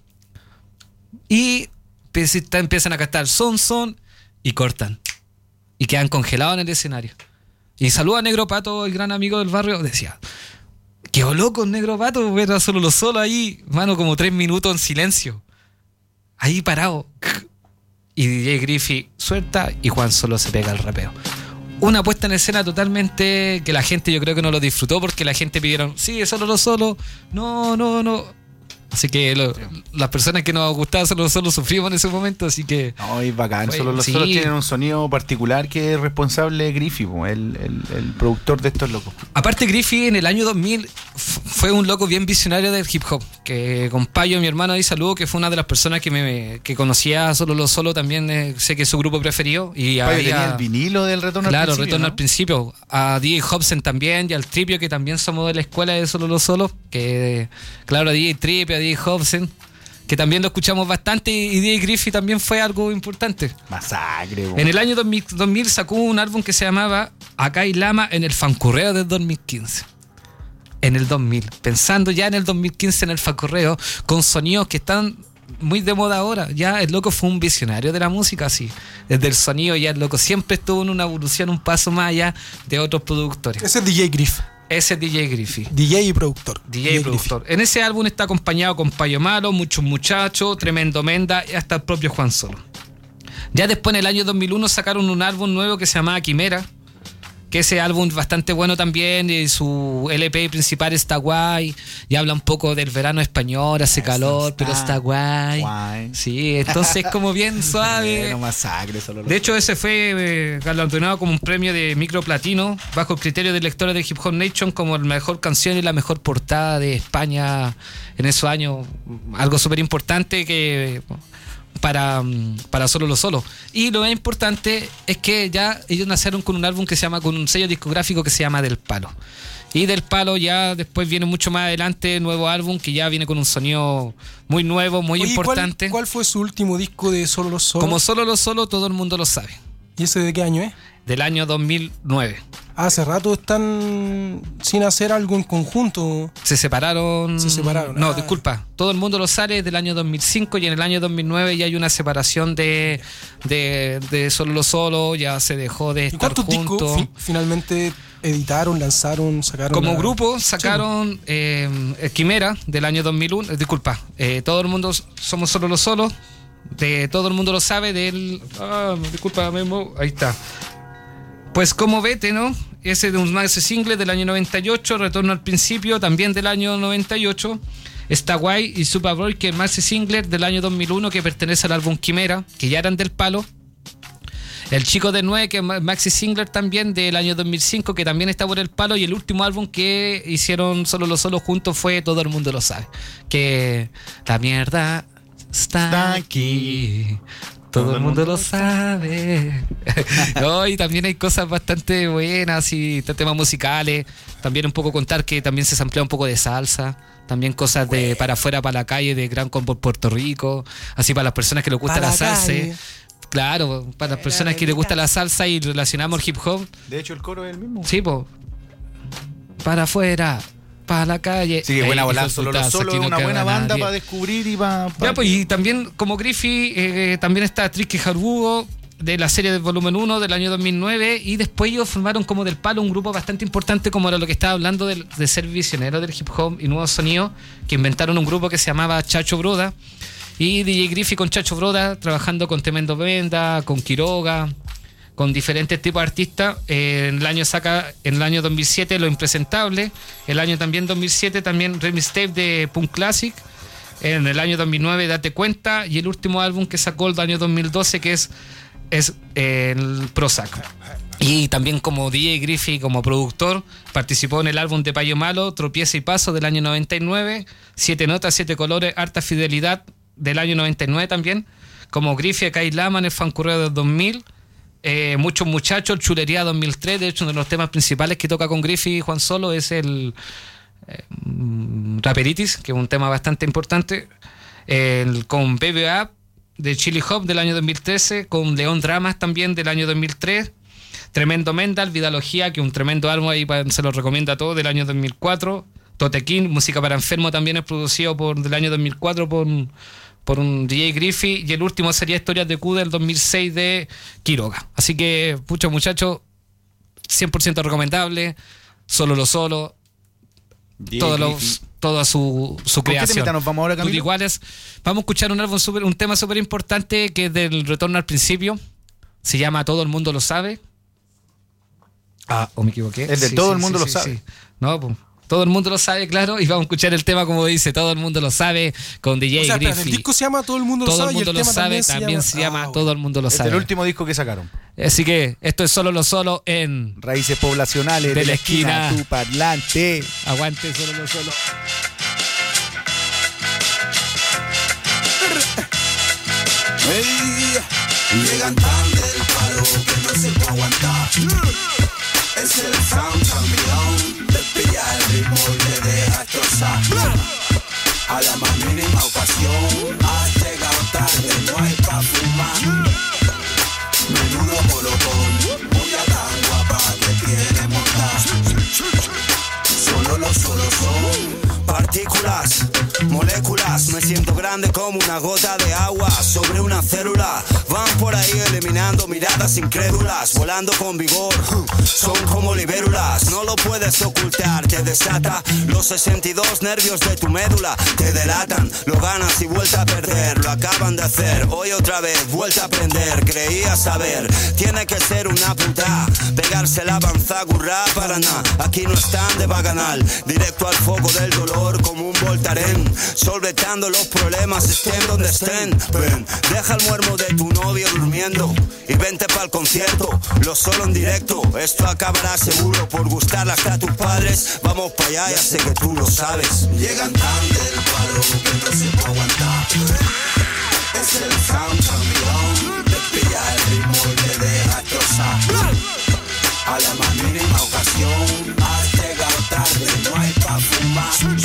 Y empiezan a cantar son y cortan. Y quedan congelados en el escenario. Y saluda a Negro Pato, el gran amigo del barrio, decía... Quedó loco Negro Pato, era solo ahí, mano, como 3 minutos en silencio. Ahí parado. Y DJ Griffy suelta y Juan Solo se pega el rapeo. Una puesta en escena totalmente que la gente, yo creo que no lo disfrutó, porque la gente pidieron, sí, solo. No. Así que las personas que nos gustaba solo sufrimos en ese momento, así que... No, es bacán, los solos tienen un sonido particular que es responsable de Griffy, el productor de estos locos. Aparte Griffy en el año 2000 fue un loco bien visionario del hip hop, que con Payo, mi hermano, ahí saludo, que fue una de las personas que conocía a Solo Lo Solo, también sé que es su grupo preferido. Y Payo tenía el vinilo del Retorno al Principio. Claro, Retorno al Principio. A DJ Hobson también, y al Tripio, que también somos de la escuela de Solo Lo Solo, que claro, a DJ Tripio, a DJ Hobson, que también lo escuchamos bastante, y DJ Griffey también fue algo importante. Masacre, En el año 2000 sacó un álbum que se llamaba Acá y Lama en el Fancorreo del 2015. En el 2000, pensando ya en el 2015 en el Fancorreo, con sonidos que están muy de moda ahora. Ya el loco fue un visionario de la música, así. Desde el sonido ya el loco siempre estuvo en una evolución, un paso más allá de otros productores. Ese es DJ Griff. Ese es DJ Griffey. DJ y productor. DJ y productor. En ese álbum está acompañado con Payo Malo, Muchos Muchachos, Tremendo Menda y hasta el propio Juan Solo. Ya después, en el año 2001, sacaron un álbum nuevo que se llamaba Quimera, que ese álbum es bastante bueno también, y su LP principal está guay, y habla un poco del verano español, hace calor, pero está guay. Sí, entonces como bien suave. No masacre, Solo Lo De hecho, ese fue galardonado como un premio de microplatino, bajo el criterio de lectores de Hip Hop Nation, como la mejor canción y la mejor portada de España en esos años. Algo súper importante que... Para Solo Lo Solo. Y lo más importante es que ya ellos nacieron con un álbum que se llama, con un sello discográfico que se llama Del Palo. Y Del Palo ya después viene mucho más adelante, nuevo álbum que ya viene con un sonido muy nuevo, muy importante. ¿Cuál fue su último disco de Solo Lo Solo? Como Solo Lo Solo, todo el mundo lo sabe. ¿Y ese de qué año es? Del año 2009. Hace rato están sin hacer algo en conjunto. Se separaron. No, disculpa. Todo el mundo lo sabe del año 2005, y en el año 2009 ya hay una separación de Solo Lo Solo, ya se dejó de estar juntos. ¿Y cuántos discos finalmente editaron, lanzaron, sacaron? Como grupo sacaron Quimera del año 2001. Disculpa. Todo el mundo somos Solo Lo Solo. De Todo el mundo lo sabe del... disculpa, Memo. Ahí está. Pues como vete, ¿no? Ese de un maxi single del año 98, Retorno al Principio, también del año 98. Está guay, y Superboy, que es maxi single del año 2001, que pertenece al álbum Quimera, que ya eran Del Palo. El Chico de 9, que es maxi single también del año 2005, que también está por El Palo. Y el último álbum que hicieron Solo Lo Solo juntos fue Todo el mundo lo sabe. Que la mierda está aquí. Todo el mundo lo sabe. No, y también hay cosas bastante buenas y temas musicales. También un poco contar que también se samplea un poco de salsa. También cosas de Para Afuera, Para la Calle, de Gran Combo Puerto Rico. Así para las personas que les gusta la salsa. Claro, para las personas que les gusta la salsa y relacionamos el hip hop. De hecho, el coro es el mismo. Sí, pues. Para afuera, para la calle. Sí, buena volada. Solo Lo Solo, una buena banda para descubrir y para... Ya, pues, y también como Griffey, también está Tricky Harbugo, de la serie del volumen 1 del año 2009, y después ellos formaron como Del Palo un grupo bastante importante, como era lo que estaba hablando de ser visionero del hip hop y nuevos sonidos, que inventaron un grupo que se llamaba Chacho Broda, y DJ Griffey con Chacho Broda trabajando con Tremendo Menda, con Quiroga, con diferentes tipos de artistas. En el año 2007 Lo Impresentable, el año también 2007 también Remix Tape de Punk Classic, en el año 2009 Date Cuenta, y el último álbum que sacó el año 2012 que es el Prozac. Y también como DJ Griffey, como productor, participó en el álbum de Payo Malo, Tropieza y Paso del año 99, 7 notas, 7 colores, Harta Fidelidad del año 99 también, como Griffey, Acá y Lama en el Fancorreo del 2000, Muchos Muchachos, Chulería 2003. De hecho, uno de los temas principales que toca con Griffey y Juan Solo es el Raperitis, que es un tema bastante importante, con Baby Up de Chili Hop del año 2013, con León Dramas también del año 2003, Tremendo Mendal, Vidalogía, que es un tremendo álbum, ahí se lo recomiendo a todos, del año 2004, Totequín, Música para Enfermo, también es producido del año 2004 por un DJ Griffey, y el último sería Historias de Q del 2006 de Quiroga. Así que, pucha, muchachos, 100% recomendable, Solo Lo Solo, toda su creación. ¿Qué nos vamos ahora, Camilo? Iguales. Vamos a escuchar un tema súper importante que es del Retorno al Principio. Se llama Todo el Mundo lo sabe. ¿O me equivoqué? Es de Todo el Mundo lo sabe. No, pues, Todo el mundo lo sabe, claro, y vamos a escuchar el tema como dice, todo el mundo lo sabe, con DJ O sea, espérate, Griffey. el disco se llama Todo el mundo lo Todo sabe el mundo y el lo tema sabe, también se llama Todo el mundo lo Este es sabe. el último disco que sacaron. Así que esto es solo lo solo en Raíces poblacionales De la esquina. tu parlante. Aguante solo lo solo. Llegan tan del palo que no se puede aguantar. Es el sound campeón, te pilla el ritmo y te deja destrozar. A la más mínima ocasión, has llegado tarde, no hay pa' fumar. Menudo colocón, muy tan guapa que quiere montar. Solo los solos son partículas, moléculas. Me siento grande como una gota de agua sobre una célula. Van por ahí eliminando miradas incrédulas, volando con vigor. Son como libélulas, no lo puedes ocultar. Te desata los 62 nervios de tu médula. Te delatan, lo ganas y vuelta a perder. Lo acaban de hacer, hoy otra vez, vuelta a aprender. Creía saber, tiene que ser una puta. Pegarse la banzagurra para nada. Aquí no están de baganal, directo al foco del dolor como un voltaren. Solvetando los problemas estén donde estén. Ven, deja el muermo de tu novio durmiendo y vente pa'l concierto, lo solo en directo. Esto acabará seguro por gustarle hasta a tus padres. Vamos pa' allá, ya sé que tú lo sabes. Llegan tan del palo que no se puede aguantar. Es el sound campeón, te pilla el ritmo y te deja destrozar. A la más mínima ocasión, has llegado tarde, no hay pa' fumar.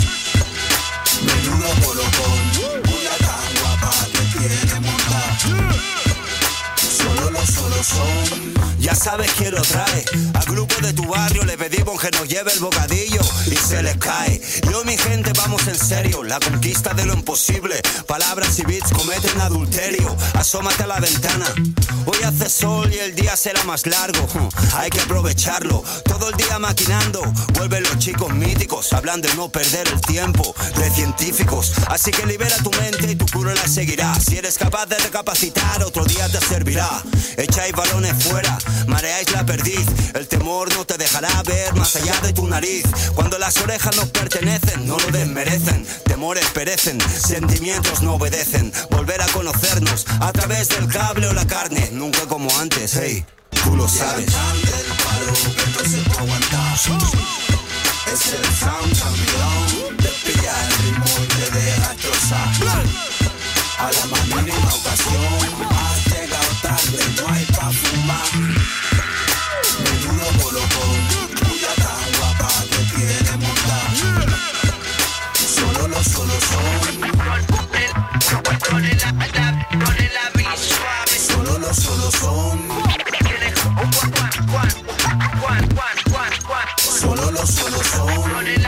Menudo colocón, una tan guapa que quiere montar. Solo los solos son. Ya sabes quién lo trae. Al grupo de tu barrio le pedimos que nos lleve el bocadillo y se les cae. Yo y mi gente vamos en serio, la conquista de lo imposible. Palabras y beats cometen adulterio. Asómate a la ventana. Hoy hace sol y el día será más largo. Hay que aprovecharlo. Todo el día maquinando. Vuelven los chicos míticos. Hablan de no perder el tiempo. De científicos. Así que libera tu mente y tu cura la seguirá. Si eres capaz de recapacitar, otro día te servirá. Echáis balones fuera, mareáis la perdiz. El temor no te dejará ver más allá de tu nariz. Cuando las orejas nos pertenecen, no lo desmerecen. Temores perecen, sentimientos no obedecen. Volver a conocernos a través del cable o la carne. Nunca como antes, hey, tú lo sabes. Del palo que no se puede aguantar. Es el sound campeón, te pilla el ritmo y te deja destrozar. A la más mínima ocasión, has llegado tarde, no hay pa' fumar. Menudo colocón, tuya tan guapa que quiere montar. Solo los solos son. Solo los solos son. Solo los solos son.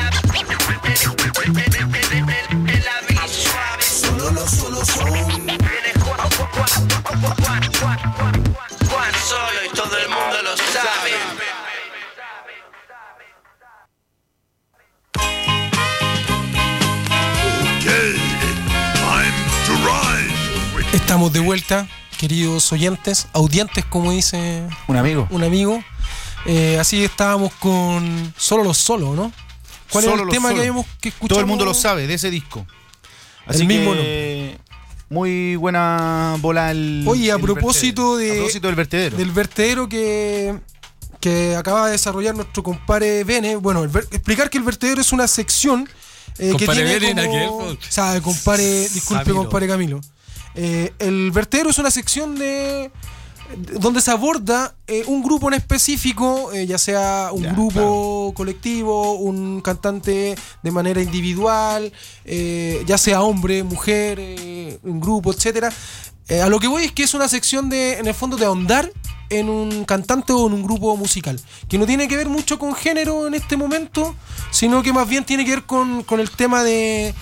Solo los solos son. Juan solo y todo el mundo lo sabe. Estamos de vuelta, queridos oyentes, audientes, como dice Un amigo. un amigo. Así estábamos con Solo los Solos, ¿no? ¿Cuál Solo era el los tema solos. que habíamos que escuchar? Todo el mundo lo sabe, de ese disco. Así mismo que, muy buena bola el. Oye, a el propósito vertedero. A propósito del vertedero. del vertedero que acaba de desarrollar nuestro compadre Bene. Bueno, explicar que el vertedero es una sección que Compadre tiene Bene, como... aquel, O sea, compadre, disculpe, Camilo. compadre Camilo. El vertedero es una sección donde se aborda un grupo en específico, ya sea un grupo colectivo, un cantante de manera individual, ya sea hombre, mujer, un grupo, etcétera. A lo que voy es que es una sección en el fondo, de ahondar en un cantante o en un grupo musical, que no tiene que ver mucho con género en este momento, sino que más bien tiene que ver con el tema de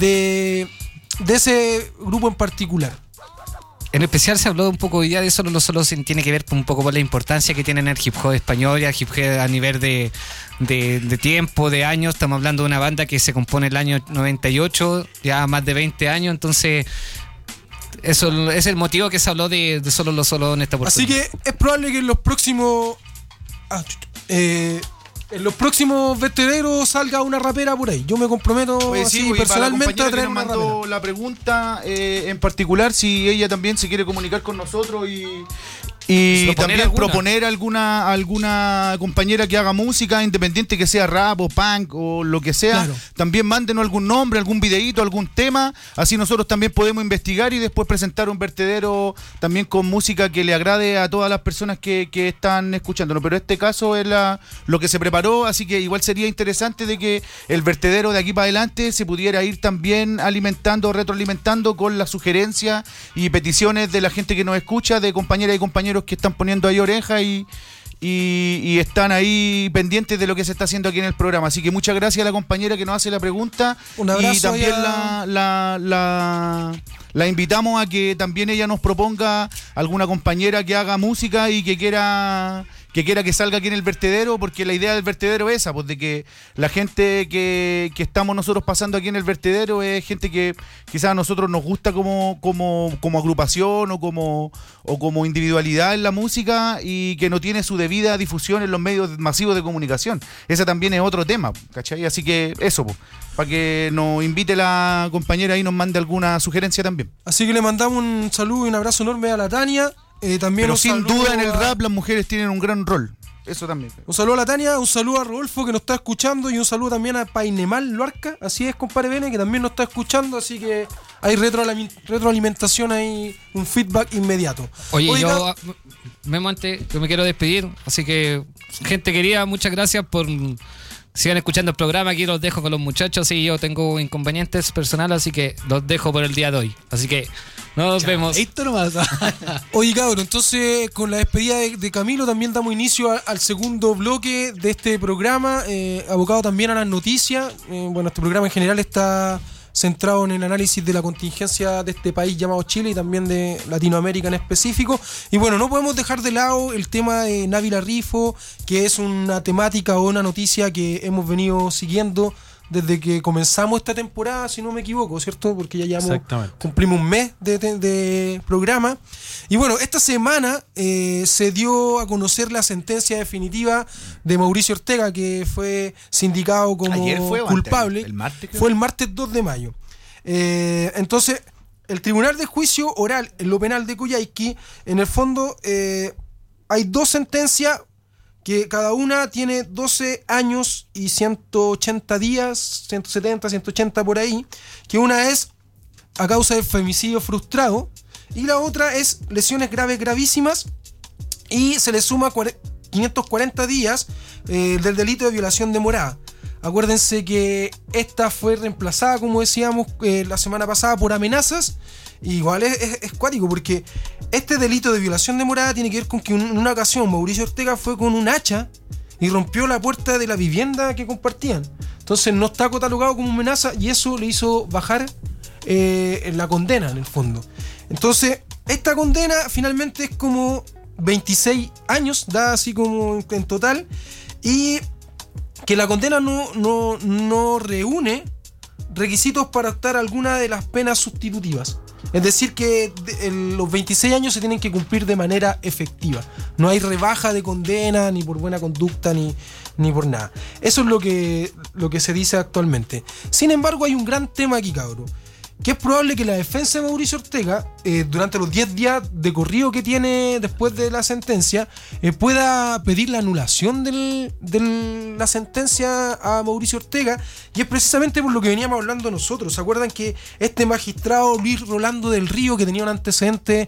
ese grupo en particular. En especial se habló un poco hoy día de eso, no solo tiene que ver un poco con la importancia que tiene en el hip hop español y el hip hop a nivel de tiempo, de años. Estamos hablando de una banda que se compone el año 98, ya más de 20 años, entonces eso es el motivo que se habló de solo lo solo en esta oportunidad. Así que es probable que en los próximos En los próximos vertederos salga una rapera por ahí. Yo me comprometo Oye, así, sí, y personalmente para a la compañera traer que una nos mandó rapera. la pregunta en particular, si ella también se quiere comunicar con nosotros y también proponer alguna compañera que haga música independiente, que sea rap o punk o lo que sea. Claro. También mándenos algún nombre, algún videíto, algún tema, así nosotros también podemos investigar y después presentar un vertedero también con música que le agrade a todas las personas que están escuchándonos. Pero este caso es lo que se preparó, así que igual sería interesante de que el vertedero de aquí para adelante se pudiera ir también retroalimentando con las sugerencias y peticiones de la gente que nos escucha, de compañeras y compañeros que están poniendo ahí oreja y están ahí pendientes de lo que se está haciendo aquí en el programa. Así que muchas gracias a la compañera que nos hace la pregunta. Un abrazo. Y también la invitamos a que también ella nos proponga alguna compañera que haga música y que quiera que salga aquí en el vertedero, porque la idea del vertedero es esa, pues de que la gente que estamos nosotros pasando aquí en el vertedero es gente que quizás a nosotros nos gusta como agrupación o como individualidad en la música y que no tiene su debida difusión en los medios masivos de comunicación. Ese también es otro tema, ¿cachai? Así que eso, pues, para que nos invite la compañera y nos mande alguna sugerencia también. Así que le mandamos un saludo y un abrazo enorme a la Tania. También Pero un sin saludo duda en el a- rap las mujeres tienen un gran rol. Eso también. Un saludo a la Tania, un saludo a Rodolfo que nos está escuchando y un saludo también a Painemal Luarca, así es, compadre Bene, que también nos está escuchando, así que hay retroalimentación, hay un feedback inmediato. Oye, Oiga, yo me quiero despedir, así que gente querida, muchas gracias por sigan escuchando el programa. Aquí los dejo con los muchachos y yo tengo inconvenientes personales, así que los dejo por el día de hoy. Así que nos vemos. Esto nomás. Oye, cabrón, entonces con la despedida de Camilo también damos inicio al segundo bloque de este programa, abocado también a las noticias. Bueno, este programa en general está centrado en el análisis de la contingencia de este país llamado Chile y también de Latinoamérica en específico. Y bueno, no podemos dejar de lado el tema de Navila Rifo, que es una temática o una noticia que hemos venido siguiendo desde que comenzamos esta temporada, si no me equivoco, ¿cierto? Porque ya cumplimos un mes de programa. Y bueno, esta semana se dio a conocer la sentencia definitiva de Mauricio Ortega, que fue sindicado como ¿Ayer fue o culpable. antes? ¿El martes, creo? Fue el martes 2 de mayo. Entonces, el Tribunal de Juicio Oral en lo Penal de Coyhaique, en el fondo, hay dos sentencias que cada una tiene 12 años y 180 días, 170, 180 por ahí, que una es a causa de femicidio frustrado y la otra es lesiones graves gravísimas y se le suma 540 días del delito de violación de morada. Acuérdense que esta fue reemplazada, como decíamos, la semana pasada por amenazas. Igual es cuático porque este delito de violación de morada tiene que ver con que en una ocasión Mauricio Ortega fue con un hacha y rompió la puerta de la vivienda que compartían. Entonces no está catalogado como amenaza y eso le hizo bajar la condena en el fondo. Entonces esta condena finalmente es como 26 años, da así como en total, y que la condena no reúne requisitos para optar a alguna de las penas sustitutivas. Es decir que los 26 años se tienen que cumplir de manera efectiva. No hay rebaja de condena ni por buena conducta ni por nada. Eso es lo que se dice actualmente. Sin embargo, hay un gran tema aquí, cabrón, que es probable que la defensa de Mauricio Ortega, durante los 10 días de corrido que tiene después de la sentencia, pueda pedir la anulación de la sentencia a Mauricio Ortega, y es precisamente por lo que veníamos hablando nosotros. ¿Se acuerdan que este magistrado Luis Rolando del Río, que tenía un antecedente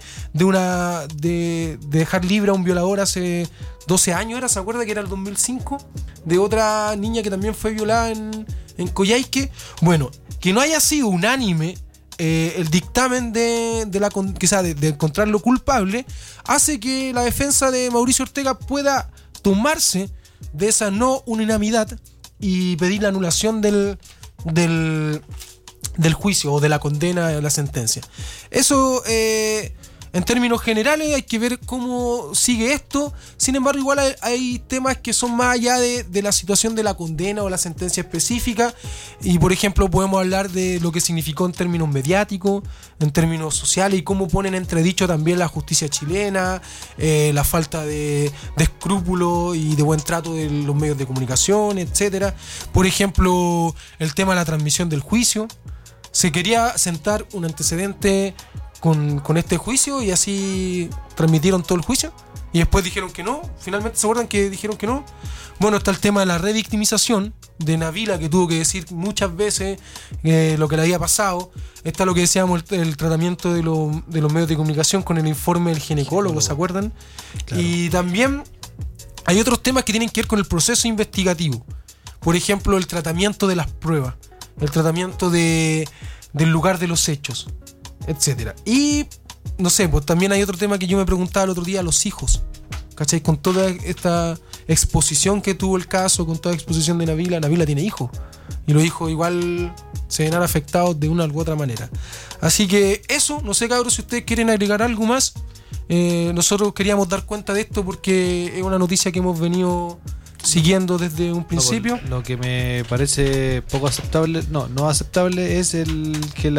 de dejar libre a un violador hace 12 años, ¿se acuerda que era el 2005? De otra niña que también fue violada en Coyhaique. Bueno, que no haya sido unánime el dictamen de encontrarlo culpable, hace que la defensa de Mauricio Ortega pueda tomarse de esa no unanimidad y pedir la anulación del juicio o de la condena de la sentencia. Eso En términos generales hay que ver cómo sigue esto. Sin embargo, igual hay temas que son más allá de la situación de la condena o la sentencia específica. Y por ejemplo podemos hablar de lo que significó en términos mediáticos, en términos sociales, y cómo ponen entredicho también la justicia chilena, la falta de escrúpulos y de buen trato de los medios de comunicación, etcétera. Por ejemplo, el tema de la transmisión del juicio. Se quería sentar un antecedente con este juicio y así transmitieron todo el juicio y después dijeron que no. Finalmente, ¿se acuerdan que dijeron que no? Bueno, está el tema de la revictimización de Nabila, que tuvo que decir muchas veces lo que le había pasado. Está lo que decíamos, el tratamiento de los medios de comunicación con el informe del ginecólogo, ¿se acuerdan? Claro. Y también hay otros temas que tienen que ver con el proceso investigativo. Por ejemplo, el tratamiento de las pruebas, el tratamiento del lugar de los hechos, etcétera. Y no sé, pues también hay otro tema que yo me preguntaba el otro día, los hijos, ¿cachai? Con toda esta exposición que tuvo el caso, con toda la exposición de Nabila tiene hijos, y los hijos igual se ven afectados de una u otra manera. Así que eso, no sé, cabros, si ustedes quieren agregar algo más. Nosotros queríamos dar cuenta de esto porque es una noticia que hemos venido siguiendo desde un principio. Lo que me parece poco aceptable, no aceptable, es el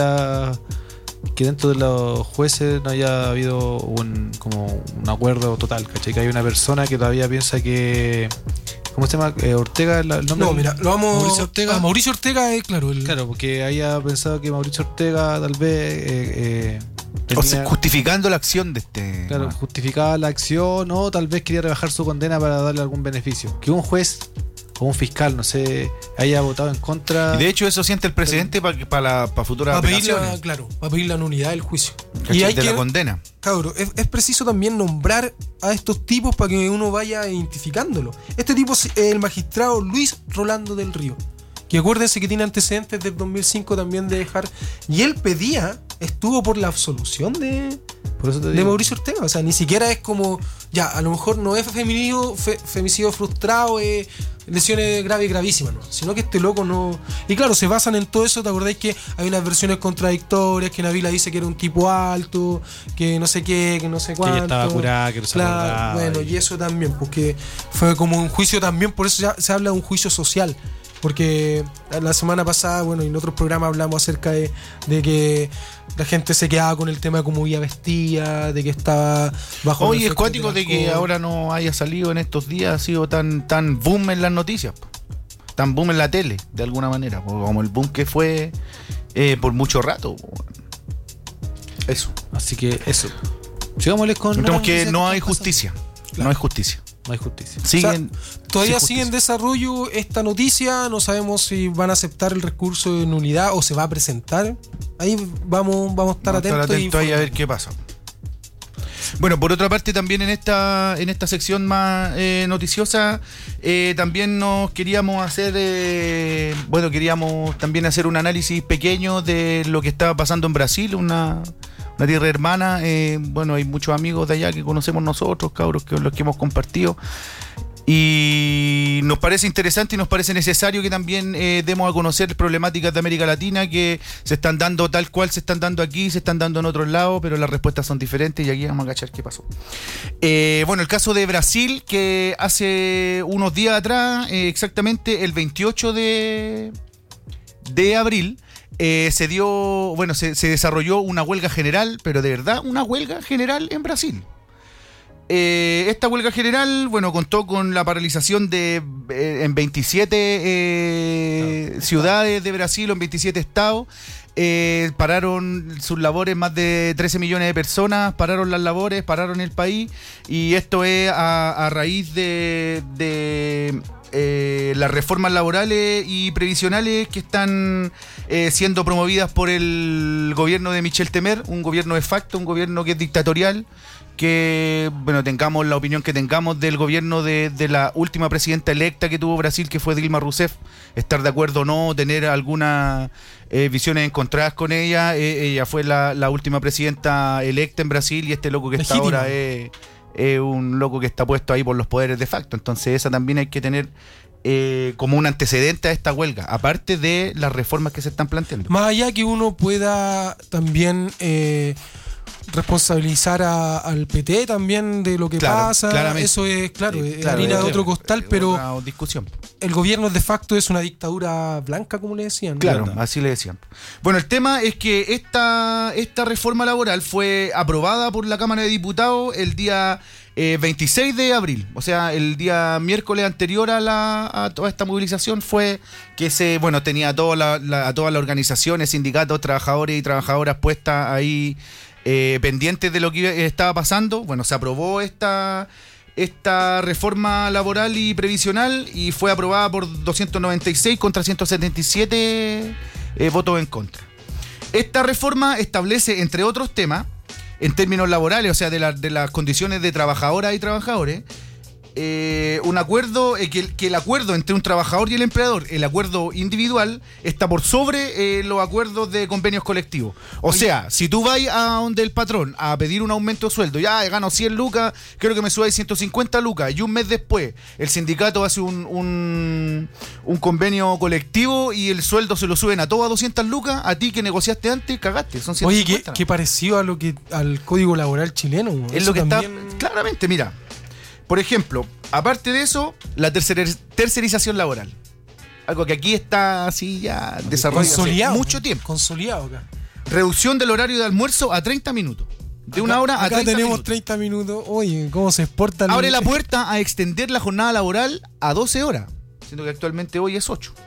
que dentro de los jueces no haya habido un acuerdo total, ¿cachai? Que hay una persona que todavía piensa que... ¿Cómo se llama? ¿Ortega el nombre? No, mira, lo vamos... Mauricio Ortega. Mauricio Ortega es, claro. Claro, porque haya pensado que Mauricio Ortega tal vez... o sea, justificando la acción de este... Claro, justificaba la acción o tal vez quería rebajar su condena para darle algún beneficio. Que un juez o un fiscal, no sé, haya votado en contra... Y de hecho eso siente el precedente para futuras apelaciones. Para pedir la nulidad del juicio. Y hay de la condena. Cabrón, es preciso también nombrar a estos tipos para que uno vaya identificándolo. Este tipo es el magistrado Luis Rolando del Río, que acuérdense que tiene antecedentes del 2005 también de dejar... Y él estuvo por la absolución de Mauricio Ortega. O sea, ni siquiera es como... Ya, a lo mejor no es femicidio frustrado, lesiones graves y gravísimas, ¿no? Sino que este loco no... Y claro, se basan en todo eso. ¿Te acordáis que hay unas versiones contradictorias? Que Nabila dice que era un tipo alto, que no sé qué, que no sé cuánto. Que ella estaba curada, que no se acordaba. Bueno, y eso también, porque fue como un juicio también, por eso se habla de un juicio social. Porque la semana pasada, bueno, en otros programas hablamos acerca de que la gente se quedaba con el tema de cómo ella vestía, de que estaba bajo... Oye, es cuático de que ahora no haya salido en estos días, ha sido tan boom en las noticias, tan boom en la tele, de alguna manera, como el boom que fue por mucho rato. Eso. Así que eso. Sigámosles con... Tenemos que no hay justicia. Claro. No hay justicia. No hay justicia. Todavía sigue en desarrollo esta noticia. No sabemos si van a aceptar el recurso de nulidad o se va a presentar. Ahí vamos a estar atentos ahí a ver qué pasa. Bueno, por otra parte, también en esta sección más noticiosa, también nos queríamos también hacer un análisis pequeño de lo que estaba pasando en Brasil, una tierra hermana. Bueno, hay muchos amigos de allá que conocemos nosotros, cabros, que los que hemos compartido. Y nos parece interesante y nos parece necesario que también demos a conocer problemáticas de América Latina que se están dando tal cual se están dando aquí, se están dando en otros lados, pero las respuestas son diferentes y aquí vamos a cachar qué pasó. Bueno, el caso de Brasil, que hace unos días atrás, exactamente el 28 de abril, se desarrolló una huelga general, pero de verdad una huelga general en Brasil. Esta huelga general, bueno, contó con la paralización en 27 ciudades de Brasil, o en 27 estados. Pararon sus labores más de 13 millones de personas, pararon las labores, pararon el país, y esto es a raíz de las reformas laborales y previsionales que están siendo promovidas por el gobierno de Michel Temer, un gobierno de facto, un gobierno que es dictatorial, que, bueno, tengamos la opinión que tengamos del gobierno de la última presidenta electa que tuvo Brasil, que fue Dilma Rousseff, estar de acuerdo o no, tener algunas visiones encontradas con ella. Ella fue la última presidenta electa en Brasil, y este loco que legítimo. está ahora es un loco que está puesto ahí por los poderes de facto. Entonces esa también hay que tener como un antecedente a esta huelga, aparte de las reformas que se están planteando. Más allá que uno pueda también responsabilizar al PT también de lo que Claro, pasa. claramente. Eso es, claro, Sí, es claro, harina de es otro costal, pero otra discusión. el gobierno de facto es una dictadura blanca, como le decían. Claro, ¿Verdad? así le decían. Bueno, el tema es que esta reforma laboral fue aprobada por la Cámara de Diputados el día 26 de abril. O sea, el día miércoles anterior a toda esta movilización fue que tenía a todas las organizaciones, sindicatos, trabajadores y trabajadoras puestas ahí pendientes de lo que estaba pasando. Bueno, se aprobó esta reforma laboral y previsional y fue aprobada por 296 contra 177 votos en contra. Esta reforma establece, entre otros temas, en términos laborales, o sea, de las condiciones de trabajadoras y trabajadores, un acuerdo, que el acuerdo entre un trabajador y el empleador, el acuerdo individual, está por sobre los acuerdos de convenios colectivos. O sea, si tú vas a donde el patrón a pedir un aumento de sueldo, ya gano 100 lucas, creo que me subáis 150 lucas, y un mes después el sindicato hace un convenio colectivo y el sueldo se lo suben a todos a 200 lucas, a ti que negociaste antes, cagaste, son 150. Oye, qué parecido al Código Laboral chileno. Es Eso lo que también... está claramente, mira. Por ejemplo, aparte de eso, la tercerización laboral. Algo que aquí está así ya desarrollado hace Consolidado. mucho tiempo. Consolidado acá. Reducción del horario de almuerzo a 30 minutos. De una hora a acá 30 tenemos minutos. 30 minutos. Oye, ¿cómo se exportan? Abre la puerta a extender la jornada laboral a 12 horas, siendo que actualmente hoy es 8.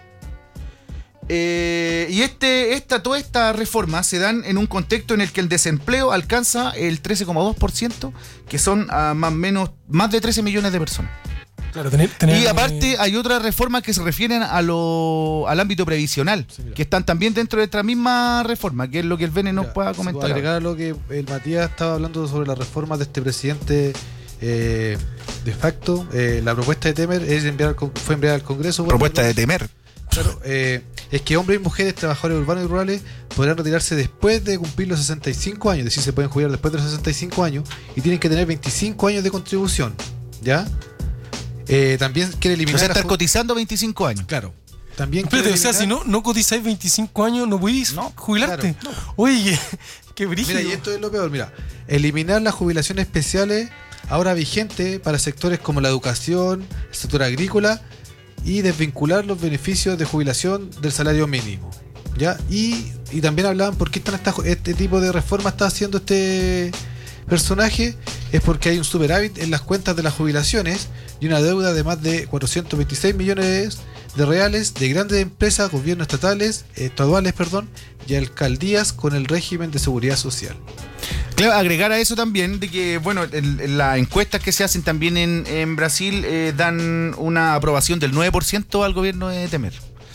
Y toda esta reforma se dan en un contexto en el que el desempleo alcanza el 13,2%, que son más de 13 millones de personas. Claro, Y aparte hay otras reformas que se refieren al ámbito previsional, que están también dentro de esta misma reforma, que es lo que el Bene nos pueda comentar. Para agregar a lo que el Matías estaba hablando sobre las reformas de este presidente de facto, la propuesta de Temer fue enviada al Congreso. Propuesta de Temer. Claro, es que hombres y mujeres, trabajadores urbanos y rurales, podrán retirarse después de cumplir los 65 años, es decir, se pueden jubilar después de los 65 años y tienen que tener 25 años de contribución, ¿ya? También quiere eliminar... O sea, estar cotizando 25 años. Claro. También Espérate, o sea, si no cotizáis 25 años, no podéis jubilarte. Claro, Oye, qué brígido. Mira, y esto es lo peor, mira. Eliminar las jubilaciones especiales ahora vigentes para sectores como la educación, el sector agrícola, y desvincular los beneficios de jubilación del salario mínimo, ¿ya? Y también hablaban por qué este tipo de reforma está haciendo este personaje. Es porque hay un superávit en las cuentas de las jubilaciones y una deuda de más de 426 millones de reales de grandes empresas, gobiernos estaduales, y alcaldías con el régimen de seguridad social. Claro, agregar a eso también de que, bueno, las encuestas que se hacen también en Brasil dan una aprobación del 9% al gobierno de Temer.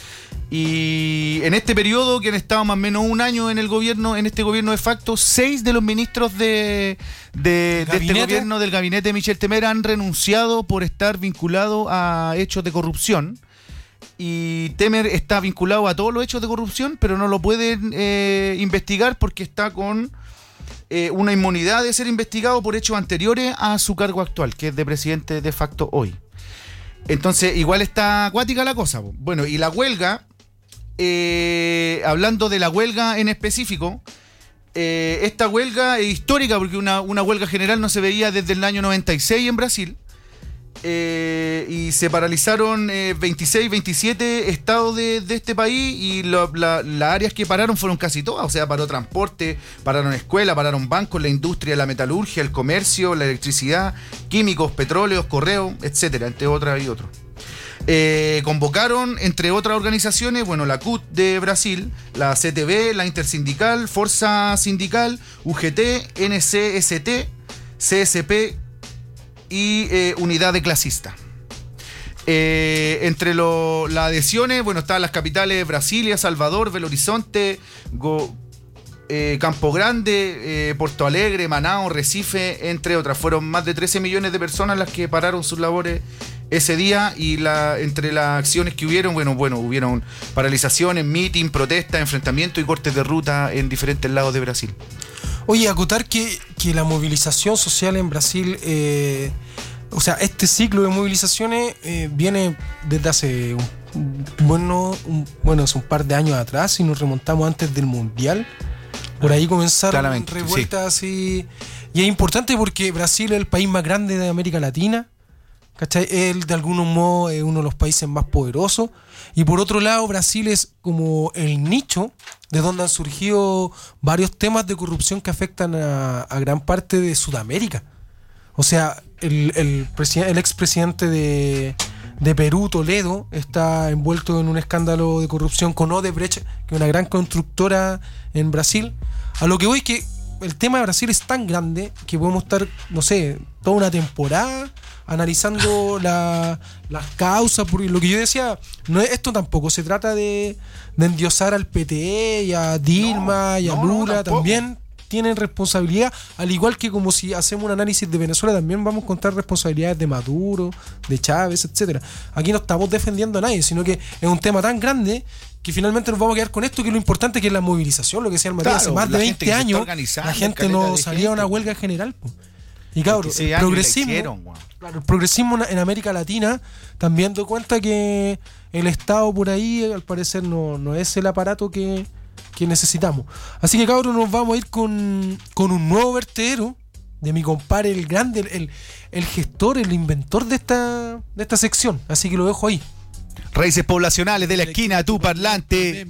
Y en este periodo, que han estado más o menos un año en el gobierno, en este gobierno de facto, 6 de los ministros de este gobierno, del gabinete de Michel Temer, han renunciado por estar vinculados a hechos de corrupción. Y Temer está vinculado a todos los hechos de corrupción, pero no lo pueden investigar porque está con una inmunidad de ser investigado por hechos anteriores a su cargo actual, que es de presidente de facto hoy. Entonces, igual está acuática la cosa. Bueno, y la huelga, hablando de la huelga en específico, esta huelga es histórica porque una huelga general no se veía desde el año 96 en Brasil. Y se paralizaron 26, 27 estados de este país, y las áreas que pararon fueron casi todas. O sea, paró transporte, pararon escuelas, pararon bancos, la industria, la metalurgia, el comercio, la electricidad, químicos, petróleos, correos, etcétera, entre otras y otros. Convocaron, entre otras organizaciones, bueno, la CUT de Brasil, la CTB, la Intersindical, Forza Sindical, UGT, NCST, CSP y Unidad de Clasista. Entre las adhesiones, bueno, estaban las capitales Brasilia, Salvador, Belo Horizonte, Campo Grande, Porto Alegre, Manaus, Recife, entre otras. Fueron más de 13 millones de personas las que pararon sus labores ese día, y entre las acciones que hubieron, hubieron paralizaciones, meeting, protestas, enfrentamientos y cortes de ruta en diferentes lados de Brasil. Oye, acotar que la movilización social en Brasil, o sea, este ciclo de movilizaciones viene desde hace hace un par de años atrás, si nos remontamos antes del Mundial. Por ahí comenzaron Claramente, revueltas así. Y es importante porque Brasil es el país más grande de América Latina. ¿Cachai? Él de algún modo es uno de los países más poderosos. Y por otro lado, Brasil es como el nicho de donde han surgido varios temas de corrupción que afectan a gran parte de Sudamérica. O sea, el expresidente de Perú, Toledo, está envuelto en un escándalo de corrupción con Odebrecht, que es una gran constructora en Brasil. A lo que voy es que el tema de Brasil es tan grande que podemos estar, no sé, toda una temporada analizando las causas. Porque lo que yo decía, esto tampoco se trata de endiosar al PTE y a Dilma y a Lula. También tienen responsabilidad, al igual que como si hacemos un análisis de Venezuela, también vamos a contar responsabilidades de Maduro, de Chávez, etcétera. Aquí no estamos defendiendo a nadie, sino que es un tema tan grande que finalmente nos vamos a quedar con esto, que es lo importante, que es la movilización, lo que decía el Matías. Hace más de 20 años la gente no salía a una huelga general, po. Y cabrón, el progresismo en América Latina también dio cuenta que el Estado por ahí al parecer no es el aparato que necesitamos. Así que cabrón, nos vamos a ir con un nuevo vertedero de mi compadre, el grande, el gestor, el inventor de esta sección. Así que lo dejo ahí. Raíces poblacionales de la esquina, tu parlante.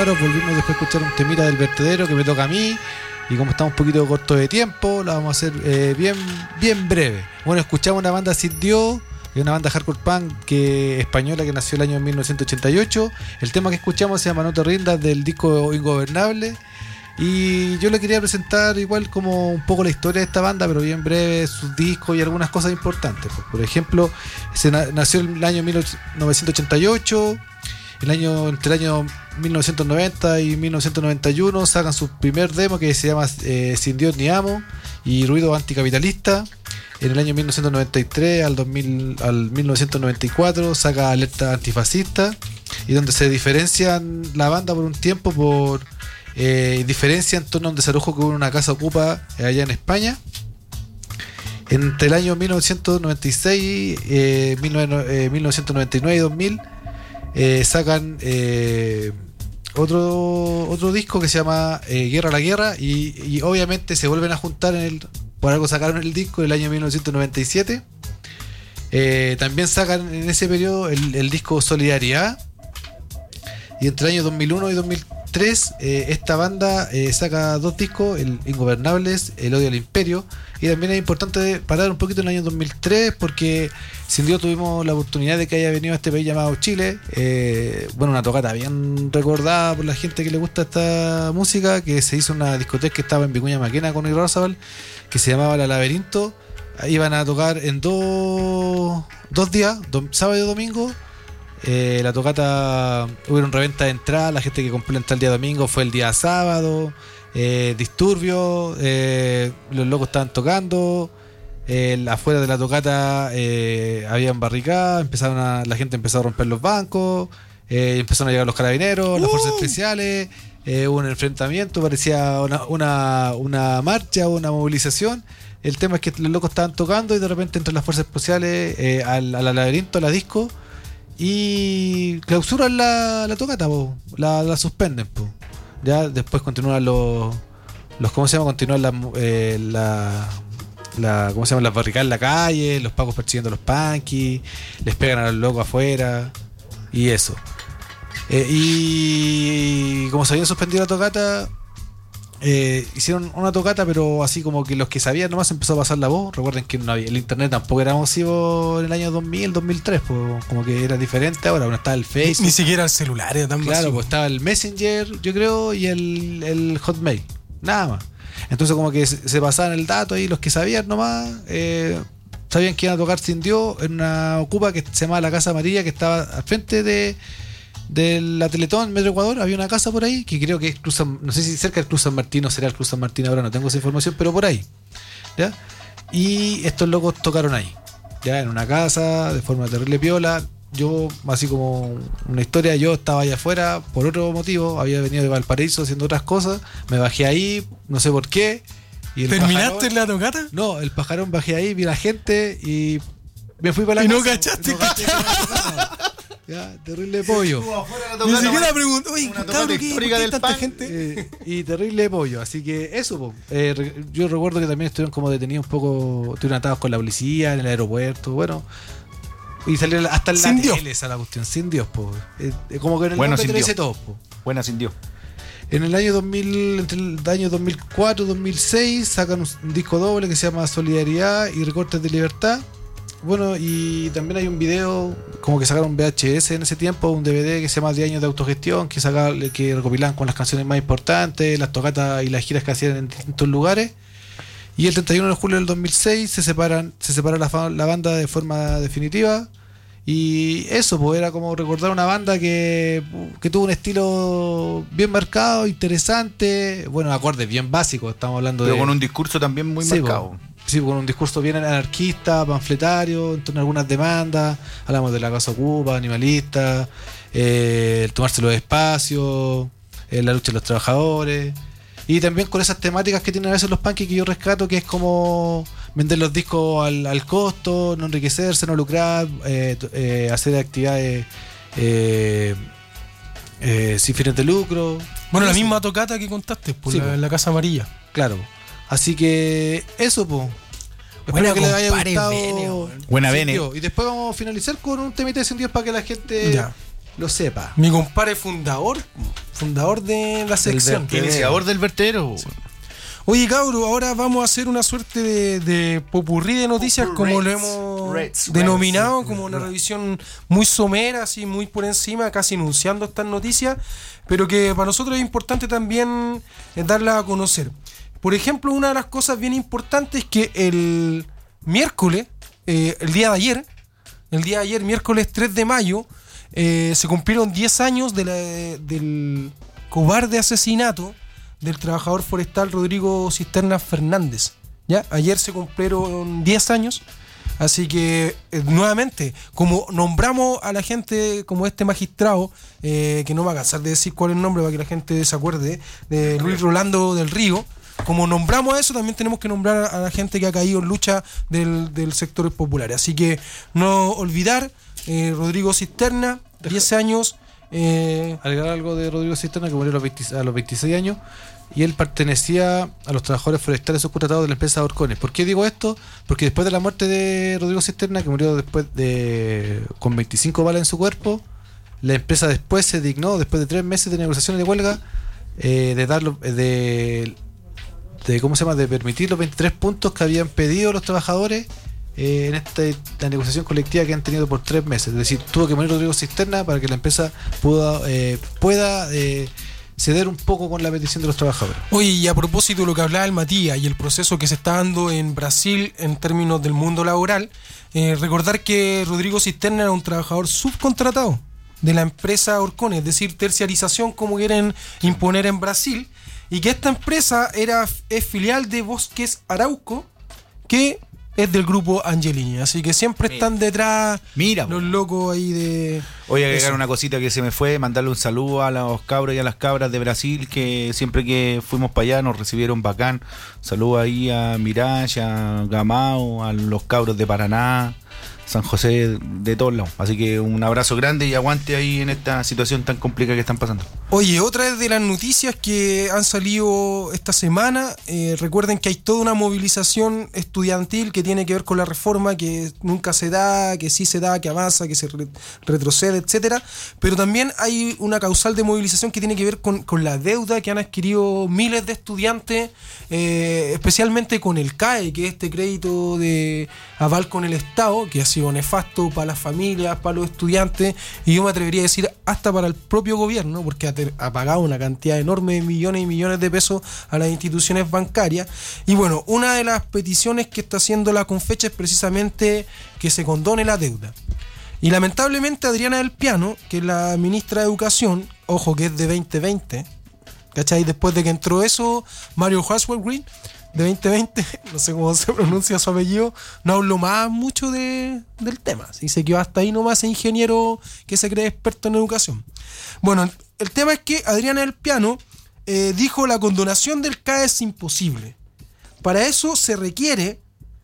cabros, volvimos después a escuchar un temita del vertedero que me toca a mí. Y como estamos un poquito cortos de tiempo, la vamos a hacer bien breve. Bueno, escuchamos una banda Sin Dios, es una banda hardcore punk española que nació el año 1988. El tema que escuchamos se llama No te rindas, del disco Ingobernable. Y yo le quería presentar igual como un poco la historia de esta banda, pero bien breve, sus discos y algunas cosas importantes. Por ejemplo, nació en el año 1988. Entre el año 1990 y 1991 sacan su primer demo que se llama Sin Dios ni Amo y Ruido Anticapitalista. En el año 1993 al 1994 saca Alerta Antifascista, y donde se diferencian la banda por un tiempo por diferencia en torno a un desalojo que hubo en una casa ocupa allá en España. Entre el año 1996, 1999 y 2000 sacan otro disco que se llama Guerra a la Guerra, y obviamente se vuelven a juntar por algo sacaron el disco en el año 1997. También sacan en ese periodo el disco Solidaridad, y entre el año 2001 y 2003 esta banda saca dos discos, el Ingobernables, El Odio al Imperio. Y también es importante parar un poquito en el año 2003 porque sin Dios tuvimos la oportunidad de que haya venido a este país llamado Chile. Bueno, una tocata bien recordada por la gente que le gusta esta música, que se hizo una discoteca que estaba en Vicuña Maquena con Irarrázaval, que se llamaba La Laberinto. Iban a tocar en dos días, sábado y domingo. La tocata, hubo reventa de entrada, la gente que compró la entrada el día domingo fue el día sábado. Disturbios, los locos estaban tocando, afuera de la tocata habían barricadas, la gente empezó a romper los bancos, empezaron a llegar los carabineros, las fuerzas especiales, hubo un enfrentamiento, parecía una marcha o una movilización. El tema es que los locos estaban tocando y de repente entran las fuerzas especiales al laberinto, a la disco, y clausuran la tocata, la suspenden, po. Ya después continúan los ¿cómo se llama? Continúan ¿cómo se llama? Las barricadas en la calle, los pacos persiguiendo a los punkies, les pegan a los locos afuera y eso. Y como se habían suspendido la tocata, hicieron una tocata, pero así como que los que sabían nomás empezó a pasar la voz. Recuerden que no había, el internet tampoco era masivo en el año 2000, 2003, pues, como que era diferente ahora. Bueno, estaba el Facebook, ni siquiera el celular era tan claro, masivo. pues estaba el Messenger, yo creo, y el Hotmail, nada más. Entonces como que se pasaban el dato ahí, los que sabían nomás, sabían que iban a tocar Sin Dios en una ocupa que se llamaba la Casa Amarilla, que estaba al frente de la Teletón, Metro Ecuador. Había una casa por ahí que creo que es no sé si cerca del Cruz San Martín o será el Cruz San Martín, ahora no tengo esa información, pero por ahí, ¿ya? Y estos locos tocaron ahí, ya en una casa de forma terrible piola. Yo, así como una historia, yo estaba allá afuera por otro motivo, había venido de Valparaíso haciendo otras cosas, me bajé ahí, no sé por qué. Y ¿terminaste la tocata? No, el pajarón, bajé ahí, vi a la gente y me fui para la casa. ¿Y no cachaste? No caché ya, terrible pollo. Ni siquiera preguntó, oye, cabrón, ¿qué del tanta pan? gente? Y terrible pollo. Así que eso, po. Yo recuerdo que también estuvieron como detenidos un poco, estuvieron atados con la policía en el aeropuerto, bueno. Y salieron hasta en la tele esa la cuestión, Sin Dios, po. Como que en el bueno, nombre te lo dice Dios. todo, po. Buena Sin Dios. En el año 2000, entre el año 2004 y 2006 sacan un disco doble que se llama Solidaridad y Recortes de Libertad. Bueno, y también hay un video, como que sacaron VHS en ese tiempo, un DVD que se llama 10 años de autogestión, que recopilan con las canciones más importantes, las tocatas y las giras que hacían en distintos lugares. Y el 31 de julio del 2006 se separa la banda de forma definitiva. Y eso, pues era como recordar una banda que tuvo un estilo bien marcado, interesante, bueno, acordes bien básicos, estamos hablando pero de... con un discurso también muy sí, marcado. Sí, con un discurso bien anarquista, panfletario, en torno a algunas demandas. Hablamos de la casa ocupa, animalista, el tomarse los espacios, la lucha de los trabajadores. Y también con esas temáticas que tienen a veces los punkies que yo rescato, que es como vender los discos al costo, no enriquecerse, no lucrar, hacer actividades sin fines de lucro. Bueno, eso. la misma tocata que contaste, pues, Sí, la Casa Amarilla. Claro. Así que eso, po. Buena, Espero que les haya compadre, gustado. Bene, Buena Sin Bene. Dios. Y después vamos a finalizar con un temita de Sin Dios para que la gente Ya. lo sepa. Mi compadre fundador de la sección. Iniciador del vertedero. Oye, cabro, ahora vamos a hacer una suerte de popurrí de noticias, como lo hemos denominado, como una revisión muy somera, así muy por encima, casi enunciando estas noticias, pero que para nosotros es importante también darlas a conocer. Por ejemplo, una de las cosas bien importantes es que el miércoles, el día de ayer, miércoles 3 de mayo, se cumplieron 10 años del cobarde asesinato del trabajador forestal Rodrigo Cisterna Fernández. ¿Ya? Ayer se cumplieron 10 años, así que nuevamente, como nombramos a la gente como este magistrado, que no me va a cansar de decir cuál es el nombre para que la gente se acuerde, de Luis Rolando del Río, como nombramos a eso, también tenemos que nombrar a la gente que ha caído en lucha del sector popular. Así que no olvidar, Rodrigo Cisterna, 10 años. Agregar algo de Rodrigo Cisterna, que murió a los 26 años, y él pertenecía a los trabajadores forestales subcontratados de la empresa Orcones. ¿Por qué digo esto? Porque después de la muerte de Rodrigo Cisterna, que murió con 25 balas en su cuerpo, la empresa después se dignó, después de 3 meses de negociaciones de huelga, de permitir los 23 puntos que habían pedido los trabajadores en esta negociación colectiva que han tenido por 3 meses. Es decir, tuvo que morir Rodrigo Cisterna para que la empresa pueda ceder un poco con la petición de los trabajadores. Oye, y a propósito de lo que hablaba el Matías y el proceso que se está dando en Brasil en términos del mundo laboral, recordar que Rodrigo Cisterna era un trabajador subcontratado de la empresa Orcones, es decir, terciarización como quieren imponer en Brasil, y que esta empresa es filial de Bosques Arauco, que es del grupo Angelini, así que siempre están detrás los locos ahí de... Voy a agregar una cosita que se me fue, mandarle un saludo a los cabros y a las cabras de Brasil, que siempre que fuimos para allá nos recibieron bacán. Saludo ahí a Mirage, a Gamao, a los cabros de Paraná, San José, de todos lados. Así que un abrazo grande y aguante ahí en esta situación tan complicada que están pasando. Oye, otra de las noticias que han salido esta semana, recuerden que hay toda una movilización estudiantil que tiene que ver con la reforma, que nunca se da, que sí se da, que avanza, que se retrocede, etcétera. Pero también hay una causal de movilización que tiene que ver con la deuda que han adquirido miles de estudiantes, especialmente con el CAE, que es este crédito de aval con el Estado, que ha sido nefasto para las familias, para los estudiantes, y yo me atrevería a decir hasta para el propio gobierno, porque ha pagado una cantidad enorme de millones y millones de pesos a las instituciones bancarias. Y bueno, una de las peticiones que está haciendo la Confecha es precisamente que se condone la deuda. Y lamentablemente Adriana del Piano, que es la ministra de Educación, ojo que es de 2020, ¿cachai? Después de que entró eso, Mario Hasselgreen, de 2020, no sé cómo se pronuncia su apellido, no habló más mucho del tema. ¿Sí? Se quedó hasta ahí nomás, ese ingeniero que se cree experto en educación. Bueno, el tema es que Adriana del Piano dijo: la condonación del CAE es imposible. Para eso se requiere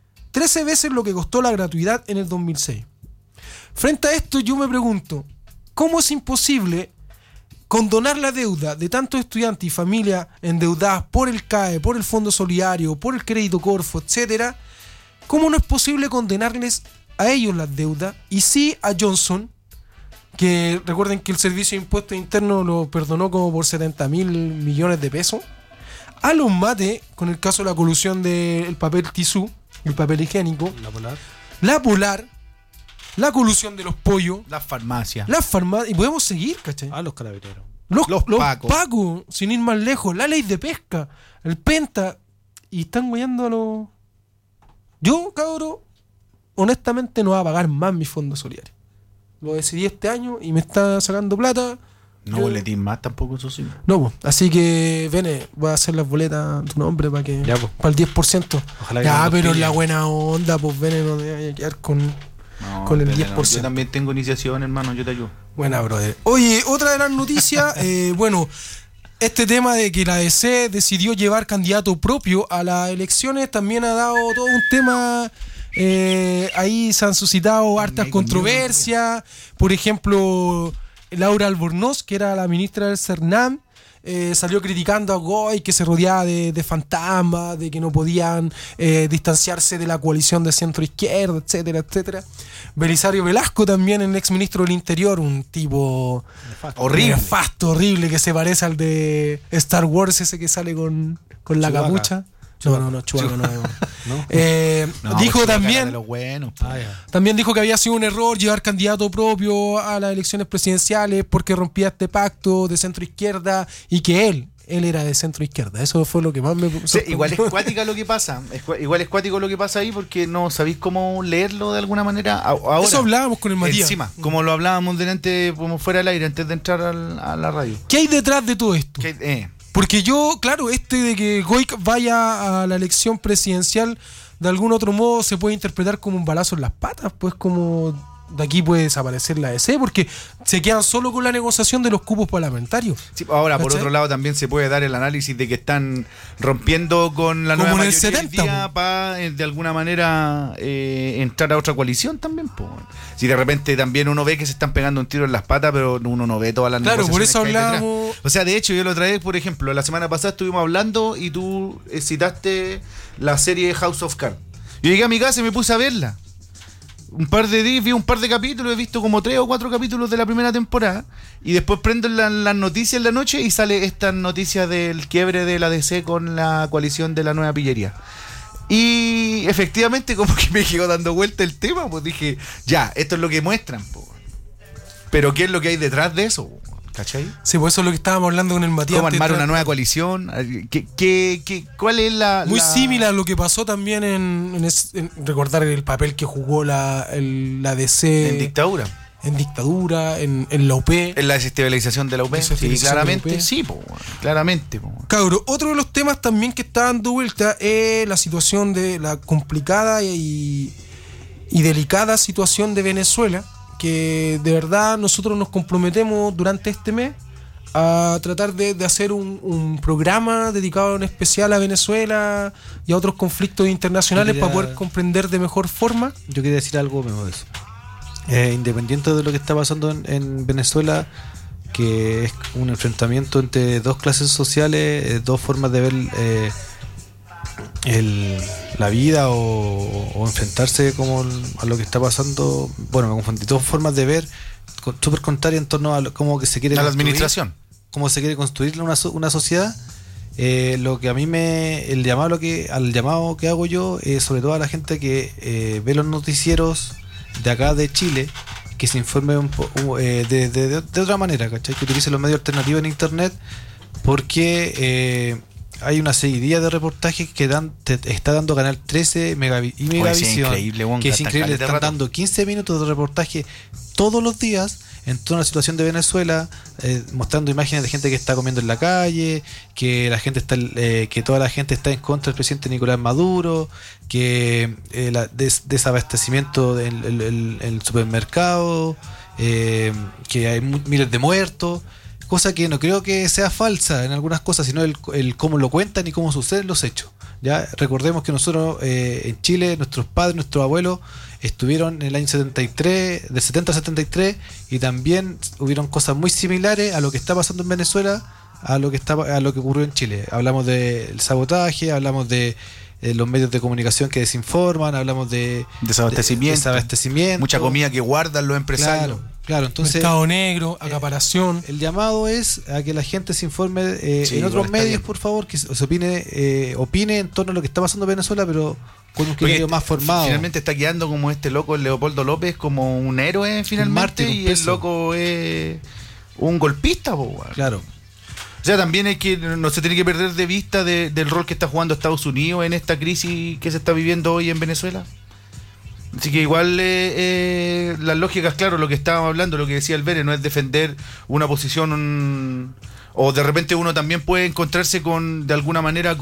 13 veces lo que costó la gratuidad en el 2006. Frente a esto yo me pregunto, ¿cómo es imposible condonar la deuda de tantos estudiantes y familias endeudadas por el CAE, por el Fondo Solidario, por el Crédito Corfo, etcétera? ¿Cómo no es posible condenarles a ellos las deudas? Y sí a Johnson, que recuerden que el Servicio de Impuestos Internos lo perdonó como por 70.000 millones de pesos. A los Mate, con el caso de la colusión del papel tisú, el papel higiénico. La Polar. La colusión de los pollos. Las farmacias. Y podemos seguir, ¿cachai? A los carabineros. Los Pacos, sin ir más lejos. La ley de pesca. El Penta. Y están guayando a los... Yo, cabrón, honestamente no voy a pagar más mi fondo solidario. Lo decidí este año y me está sacando plata. No boletín más tampoco, eso sí. No, pues. Así que, Vene, voy a hacer las boletas a tu nombre para que... Ya, pues. Para el 10%. Ojalá que ya, no pero pillen. la buena onda, pues, Vene, no te vayas a quedar con el 10%. No, yo también tengo iniciación, hermano, yo te ayudo. Buena, brother. Oye, otra de las noticias, bueno, este tema de que la DC decidió llevar candidato propio a las elecciones también ha dado todo un tema. Ahí se han suscitado hartas controversias. Por ejemplo, Laura Albornoz, que era la ministra del CERNAM, salió criticando a Goy, que se rodeaba de fantasmas, de que no podían distanciarse de la coalición de centro-izquierda, etcétera, etcétera. Belisario Velasco también, el ex ministro del Interior, un tipo nefasto, horrible, que se parece al de Star Wars, ese que sale con la Chewbacca. capucha. No, Chewbacca no. No, Dijo pues, también... cara de los buenos, po. También dijo que había sido un error llevar candidato propio a las elecciones presidenciales porque rompía este pacto de centro izquierda y que él era de centro izquierda. Eso fue lo que más me Sí, sorprendió. igual es cuática lo que pasa. Igual es cuático lo que pasa ahí porque no sabéis cómo leerlo de alguna manera. Ahora, Eso hablábamos con el Matías. encima, como lo hablábamos delante, como fuera del aire, antes de entrar a la radio. ¿Qué hay detrás de todo esto? Que, Porque yo, claro, de que Goic vaya a la elección presidencial de algún otro modo se puede interpretar como un balazo en las patas, pues como de aquí puede desaparecer la DC, porque se quedan solo con la negociación de los cupos parlamentarios. sí, ahora, por ¿Cachai? otro lado, también se puede dar el análisis de que están rompiendo con la nueva Como en el mayoría 70, para, de alguna manera, entrar a otra coalición también. Po. Si de repente también uno ve que se están pegando un tiro en las patas, pero uno no ve todas las Claro, por eso negociaciones que hay hablábamos... detrás. O sea, de hecho, yo lo traje, por ejemplo, la semana pasada estuvimos hablando y tú citaste la serie House of Cards. Yo llegué a mi casa y me puse a verla. Un par de días, vi un par de capítulos, he visto como 3 o 4 capítulos de la primera temporada y después prendo las noticias en la noche y sale esta noticia del quiebre de la DC con la coalición de la nueva pillería. Y efectivamente como que me quedó dando vuelta el tema, pues dije, ya, esto es lo que muestran, po. Pero ¿qué es lo que hay detrás de eso? ¿Cachai? Sí, pues eso es lo que estábamos hablando con el Matías. ¿Cómo antes armar de una entrar. nueva coalición? ¿Cuál es la...? Muy la- similar a lo que pasó también en recordar el papel que jugó la DC En dictadura. en dictadura, en la UP. En la desestabilización de la UP. Sí, Desestabilización de la claramente, UP. sí, po, claramente. Po. Cabro, otro de los temas también que está dando vuelta es la situación de la complicada y delicada situación de Venezuela, que de verdad nosotros nos comprometemos durante este mes a tratar de hacer un programa dedicado en especial a Venezuela y a otros conflictos internacionales Yo para quería- poder comprender de mejor forma. Yo quería decir algo mejor de eso. Independiente de lo que está pasando en Venezuela, que es un enfrentamiento entre dos clases sociales, dos formas de ver la vida o enfrentarse como a lo que está pasando. Bueno, me confundí, dos formas de ver súper contrarias en torno a cómo que se quiere A la construir, administración. cómo se quiere construir una sociedad. Lo que a mí al llamado que hago yo, sobre todo a la gente que ve los noticieros de acá de Chile, que se informe de otra manera, ¿cachai? Que utilice los medios alternativos en internet, porque hay una seguidilla de reportajes que está dando Canal 13 y Megavisión, increíble, weón, que es hasta increíble, caleta de están rato. dando 15 minutos de reportaje todos los días en toda la situación de Venezuela, mostrando imágenes de gente que está comiendo en la calle, que la gente que toda la gente está en contra del presidente Nicolás Maduro, que desabastecimiento en el supermercado, que hay miles de muertos, cosa que no creo que sea falsa en algunas cosas, sino el cómo lo cuentan y cómo suceden los hechos. Ya recordemos que nosotros en Chile, nuestros padres, nuestros abuelos estuvieron en el año 73, del 70 al 73, y también hubieron cosas muy similares a lo que está pasando en Venezuela, a lo que ocurrió en Chile. Hablamos del sabotaje, hablamos de los medios de comunicación que desinforman, hablamos de desabastecimiento, Mucha comida que guardan los empresarios. Claro, entonces Mercado negro, acaparación. el llamado es a que la gente se informe Sí, en igual otros está medios, bien. por favor, que se opine en torno a lo que está pasando en Venezuela, pero con un criterio Porque más formado. Finalmente está quedando como este loco, el Leopoldo López, como un héroe finalmente, mártir, un y el peso. loco es un golpista, po, weón. Claro. O sea, también hay que no se tiene que perder de vista del rol que está jugando Estados Unidos en esta crisis que se está viviendo hoy en Venezuela. Así que igual las lógicas, claro, lo que estábamos hablando, lo que decía el Bere, no es defender una posición o de repente uno también puede encontrarse de alguna manera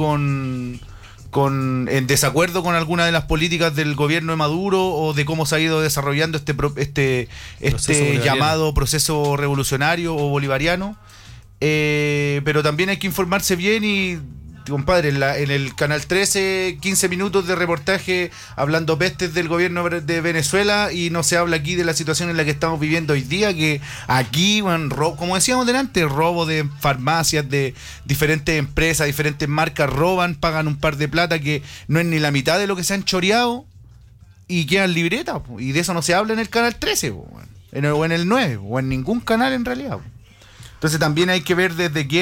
en desacuerdo con alguna de las políticas del gobierno de Maduro o de cómo se ha ido desarrollando este bolivariano. llamado proceso revolucionario o bolivariano. Pero también hay que informarse bien y compadre, en el Canal 13, 15 minutos de reportaje hablando pestes del gobierno de Venezuela, y no se habla aquí de la situación en la que estamos viviendo hoy día, que aquí, bueno, como decíamos delante, robo de farmacias, de diferentes empresas, diferentes marcas, roban, pagan un par de plata que no es ni la mitad de lo que se han choreado y quedan libretas, y de eso no se habla en el Canal 13, o en el 9, o en ningún canal en realidad. Entonces también hay que ver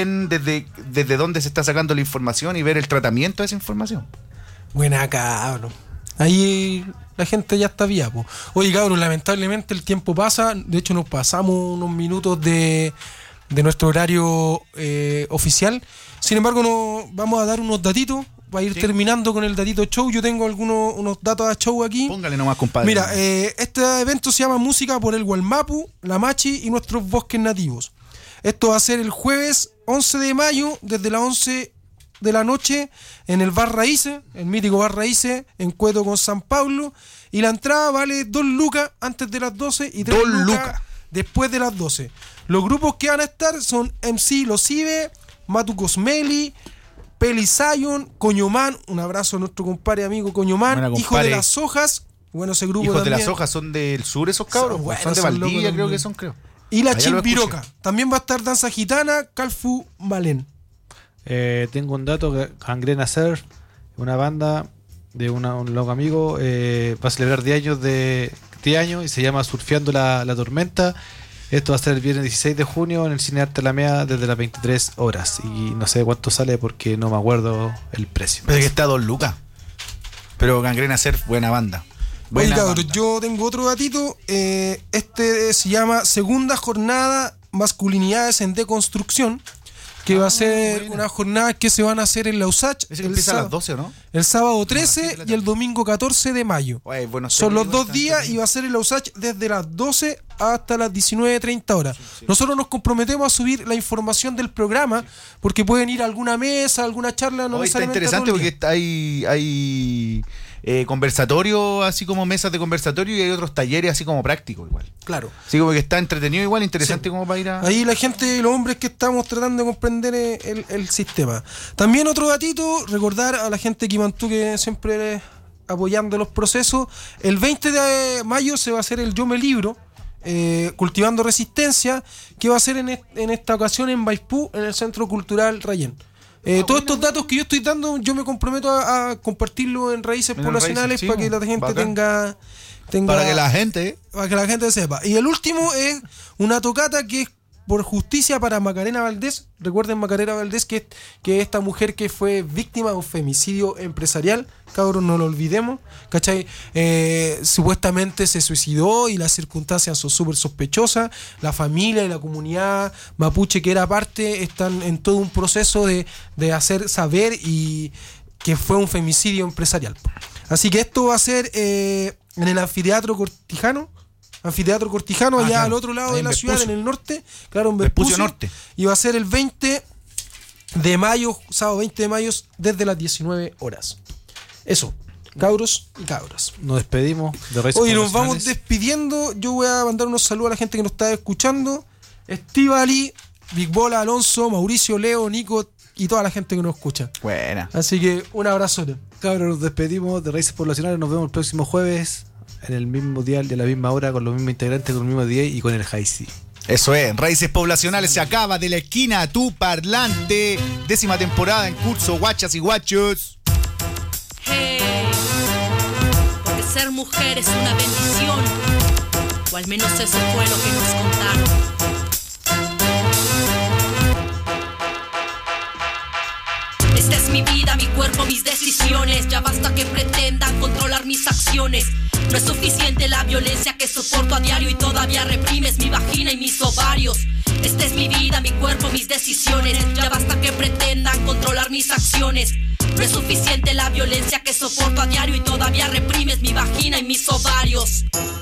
desde dónde se está sacando la información y ver el tratamiento de esa información. Buena, cabrón. Ahí la gente ya está vía, po. Oye, cabrón, lamentablemente el tiempo pasa. De hecho, nos pasamos unos minutos de nuestro horario oficial. Sin embargo, vamos a dar unos datitos para ir terminando con el datito show. Yo tengo unos datos a show aquí. Póngale nomás, compadre. Mira, este evento se llama Música por el Gualmapu, la Machi y nuestros bosques nativos. Esto va a ser el jueves 11 de mayo, desde las 11 de la noche, en el Bar Raíces, el mítico Bar Raíces, en Cueto con San Pablo. Y la entrada vale 2 lucas antes de las 12 y 3 lucas después de las 12. Los grupos que van a estar son MC Los Ibe, Matu Cosmeli, Peli Zion, Coñomán, un abrazo a nuestro compadre amigo Coñomán, Hijo de las Hojas, bueno, ese grupo Hijos también. de las Hojas son del sur esos cabros, son de Valdivia, creo que son, Y la Chimbiroca. También va a estar Danza Gitana, Calfu Malén. Tengo un dato, que Gangrena Surf, una banda de un loco amigo, va a celebrar 10 años de 10 años y se llama Surfeando la Tormenta. Esto va a ser el viernes 16 de junio en el Cine Arte Alameda desde las 23 horas. Y no sé cuánto sale porque no me acuerdo el precio. Pero que está a 2 lucas. Pero Gangrena Surf, buena banda. Oye, cabrón, yo tengo otro datito. Este se llama Segunda Jornada Masculinidades en Deconstrucción, que va a ser una jornada que se van a hacer en la USACH. Ese que empieza a las 12, ¿no? El sábado 13 y el domingo 14 de mayo. Oye, bueno, son los 2 días y va a ser en la USACH desde las 12 hasta las 19:30 horas. Sí. Nosotros nos comprometemos a subir la información del programa porque pueden ir a alguna mesa, alguna charla. No está interesante porque hay conversatorio, así como mesas de conversatorio, y hay otros talleres así como prácticos igual. Claro. Así como que está entretenido igual, interesante como para ir a... Ahí la gente, los hombres que estamos tratando de comprender el sistema. También otro datito, recordar a la gente que mantuve siempre apoyando los procesos. El 20 de mayo se va a hacer el Yo Me Libro, Cultivando Resistencia, que va a ser en esta ocasión en Maipú, en el Centro Cultural Rayén. Todos estos datos que yo estoy dando, yo me comprometo a compartirlo en Raíces Poblacionales, para que la gente tenga para que la gente sepa. Y el último es una tocata que es por justicia para Macarena Valdés. Recuerden Macarena Valdés, que esta mujer que fue víctima de un femicidio empresarial, cabros, no lo olvidemos, ¿cachai? Supuestamente se suicidó y las circunstancias son súper sospechosas. La familia y la comunidad mapuche que era parte están en todo un proceso de hacer saber y que fue un femicidio empresarial. Así que esto va a ser en el Anfiteatro Cortijano, allá claro, al otro lado de la Vespucio. Ciudad, en el norte, claro, en Vespucio Norte. Y va a ser el 20 de mayo, sábado 20 de mayo, desde las 19 horas. Eso, cabros y cabras. Nos despedimos de Raíces Hoy nos vamos Poblacionales. despidiendo. Yo voy a mandar unos saludos a la gente que nos está escuchando. Estivali, Big Bola, Alonso, Mauricio, Leo, Nico y toda la gente que nos escucha. Buena. Así que un abrazote. Cabros, nos despedimos de Raíces Poblacionales. Nos vemos el próximo jueves en el mismo dial, de la misma hora, con los mismos integrantes, con el mismo DJ y con el Hi-C. Eso es, Raíces Poblacionales se acaba de la esquina a tu parlante. 10ª temporada en curso, guachas y guachos. Hey, porque ser mujer es una bendición, o al menos eso fue lo que nos contaron. Esta es mi vida, mi cuerpo, mis decisiones. Ya basta que pretendan controlar mis acciones. No es suficiente la violencia que soporto a diario y todavía reprimes mi vagina y mis ovarios. Esta es mi vida, mi cuerpo, mis decisiones. Ya basta que pretendan controlar mis acciones. No es suficiente la violencia que soporto a diario y todavía reprimes mi vagina y mis ovarios.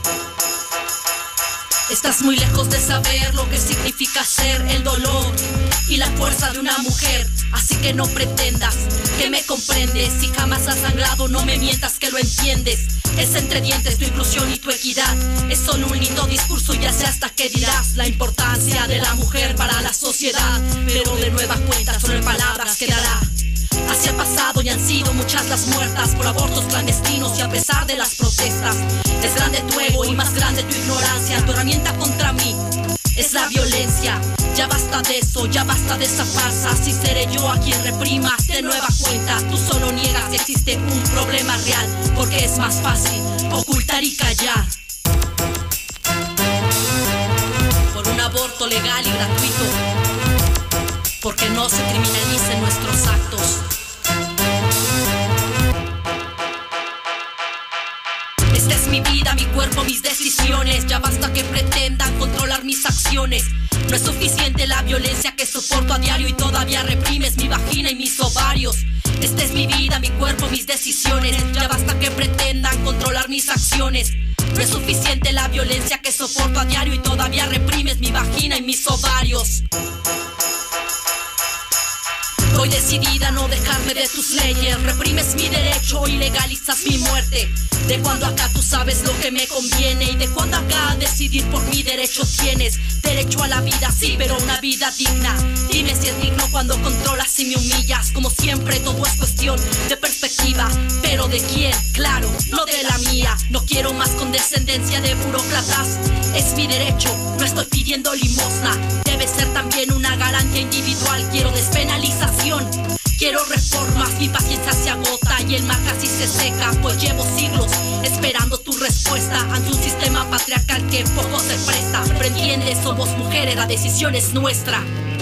Estás muy lejos de saber lo que significa ser el dolor y la fuerza de una mujer. Así que no pretendas que me comprendes. Si jamás has sangrado, no me mientas que lo entiendes. Es entre dientes tu inclusión y tu equidad. Es solo un lindo discurso, ya sé hasta qué dirás. La importancia de la mujer para la sociedad, pero de nueva cuenta solo en palabras quedará. Así han sido muchas las muertas por abortos clandestinos y a pesar de las protestas. Es grande tu ego y más grande tu ignorancia. Tu herramienta contra mí es la violencia. Ya basta de eso, ya basta de esa farsa. Si seré yo a quien reprimas de nueva cuenta. Tú solo niegas que existe un problema real, porque es más fácil ocultar y callar. Por un aborto legal y gratuito, porque no se criminalicen nuestros actos. Esta es mi vida, mi cuerpo, mis decisiones. Ya basta que pretendan controlar mis acciones. No es suficiente la violencia que soporto a diario y todavía reprimes mi vagina y mis ovarios. Esta es mi vida, mi cuerpo, mis decisiones. Ya basta que pretendan controlar mis acciones. No es suficiente la violencia que soporto a diario y todavía reprimes mi vagina y mis ovarios. Estoy decidida a no dejarme de tus leyes. Reprimes mi derecho y legalizas mi muerte. De cuando acá tú sabes lo que me conviene y de cuando acá a decidir por mi derecho tienes. Derecho a la vida, sí, pero una vida digna. Dime si es digno cuando controlas y me humillas. Como siempre todo es cuestión de perspectiva. ¿Pero de quién? Claro, no de la mía. No quiero más condescendencia de burócratas. Es mi derecho, no estoy pidiendo limosna. Debe ser también una garantía individual. Quiero despenalización, quiero reformas. Mi paciencia se agota y el mar casi se seca, pues llevo siglos esperando tu respuesta ante un sistema patriarcal que poco se presta. Pero entiende, somos mujeres, la decisión es nuestra.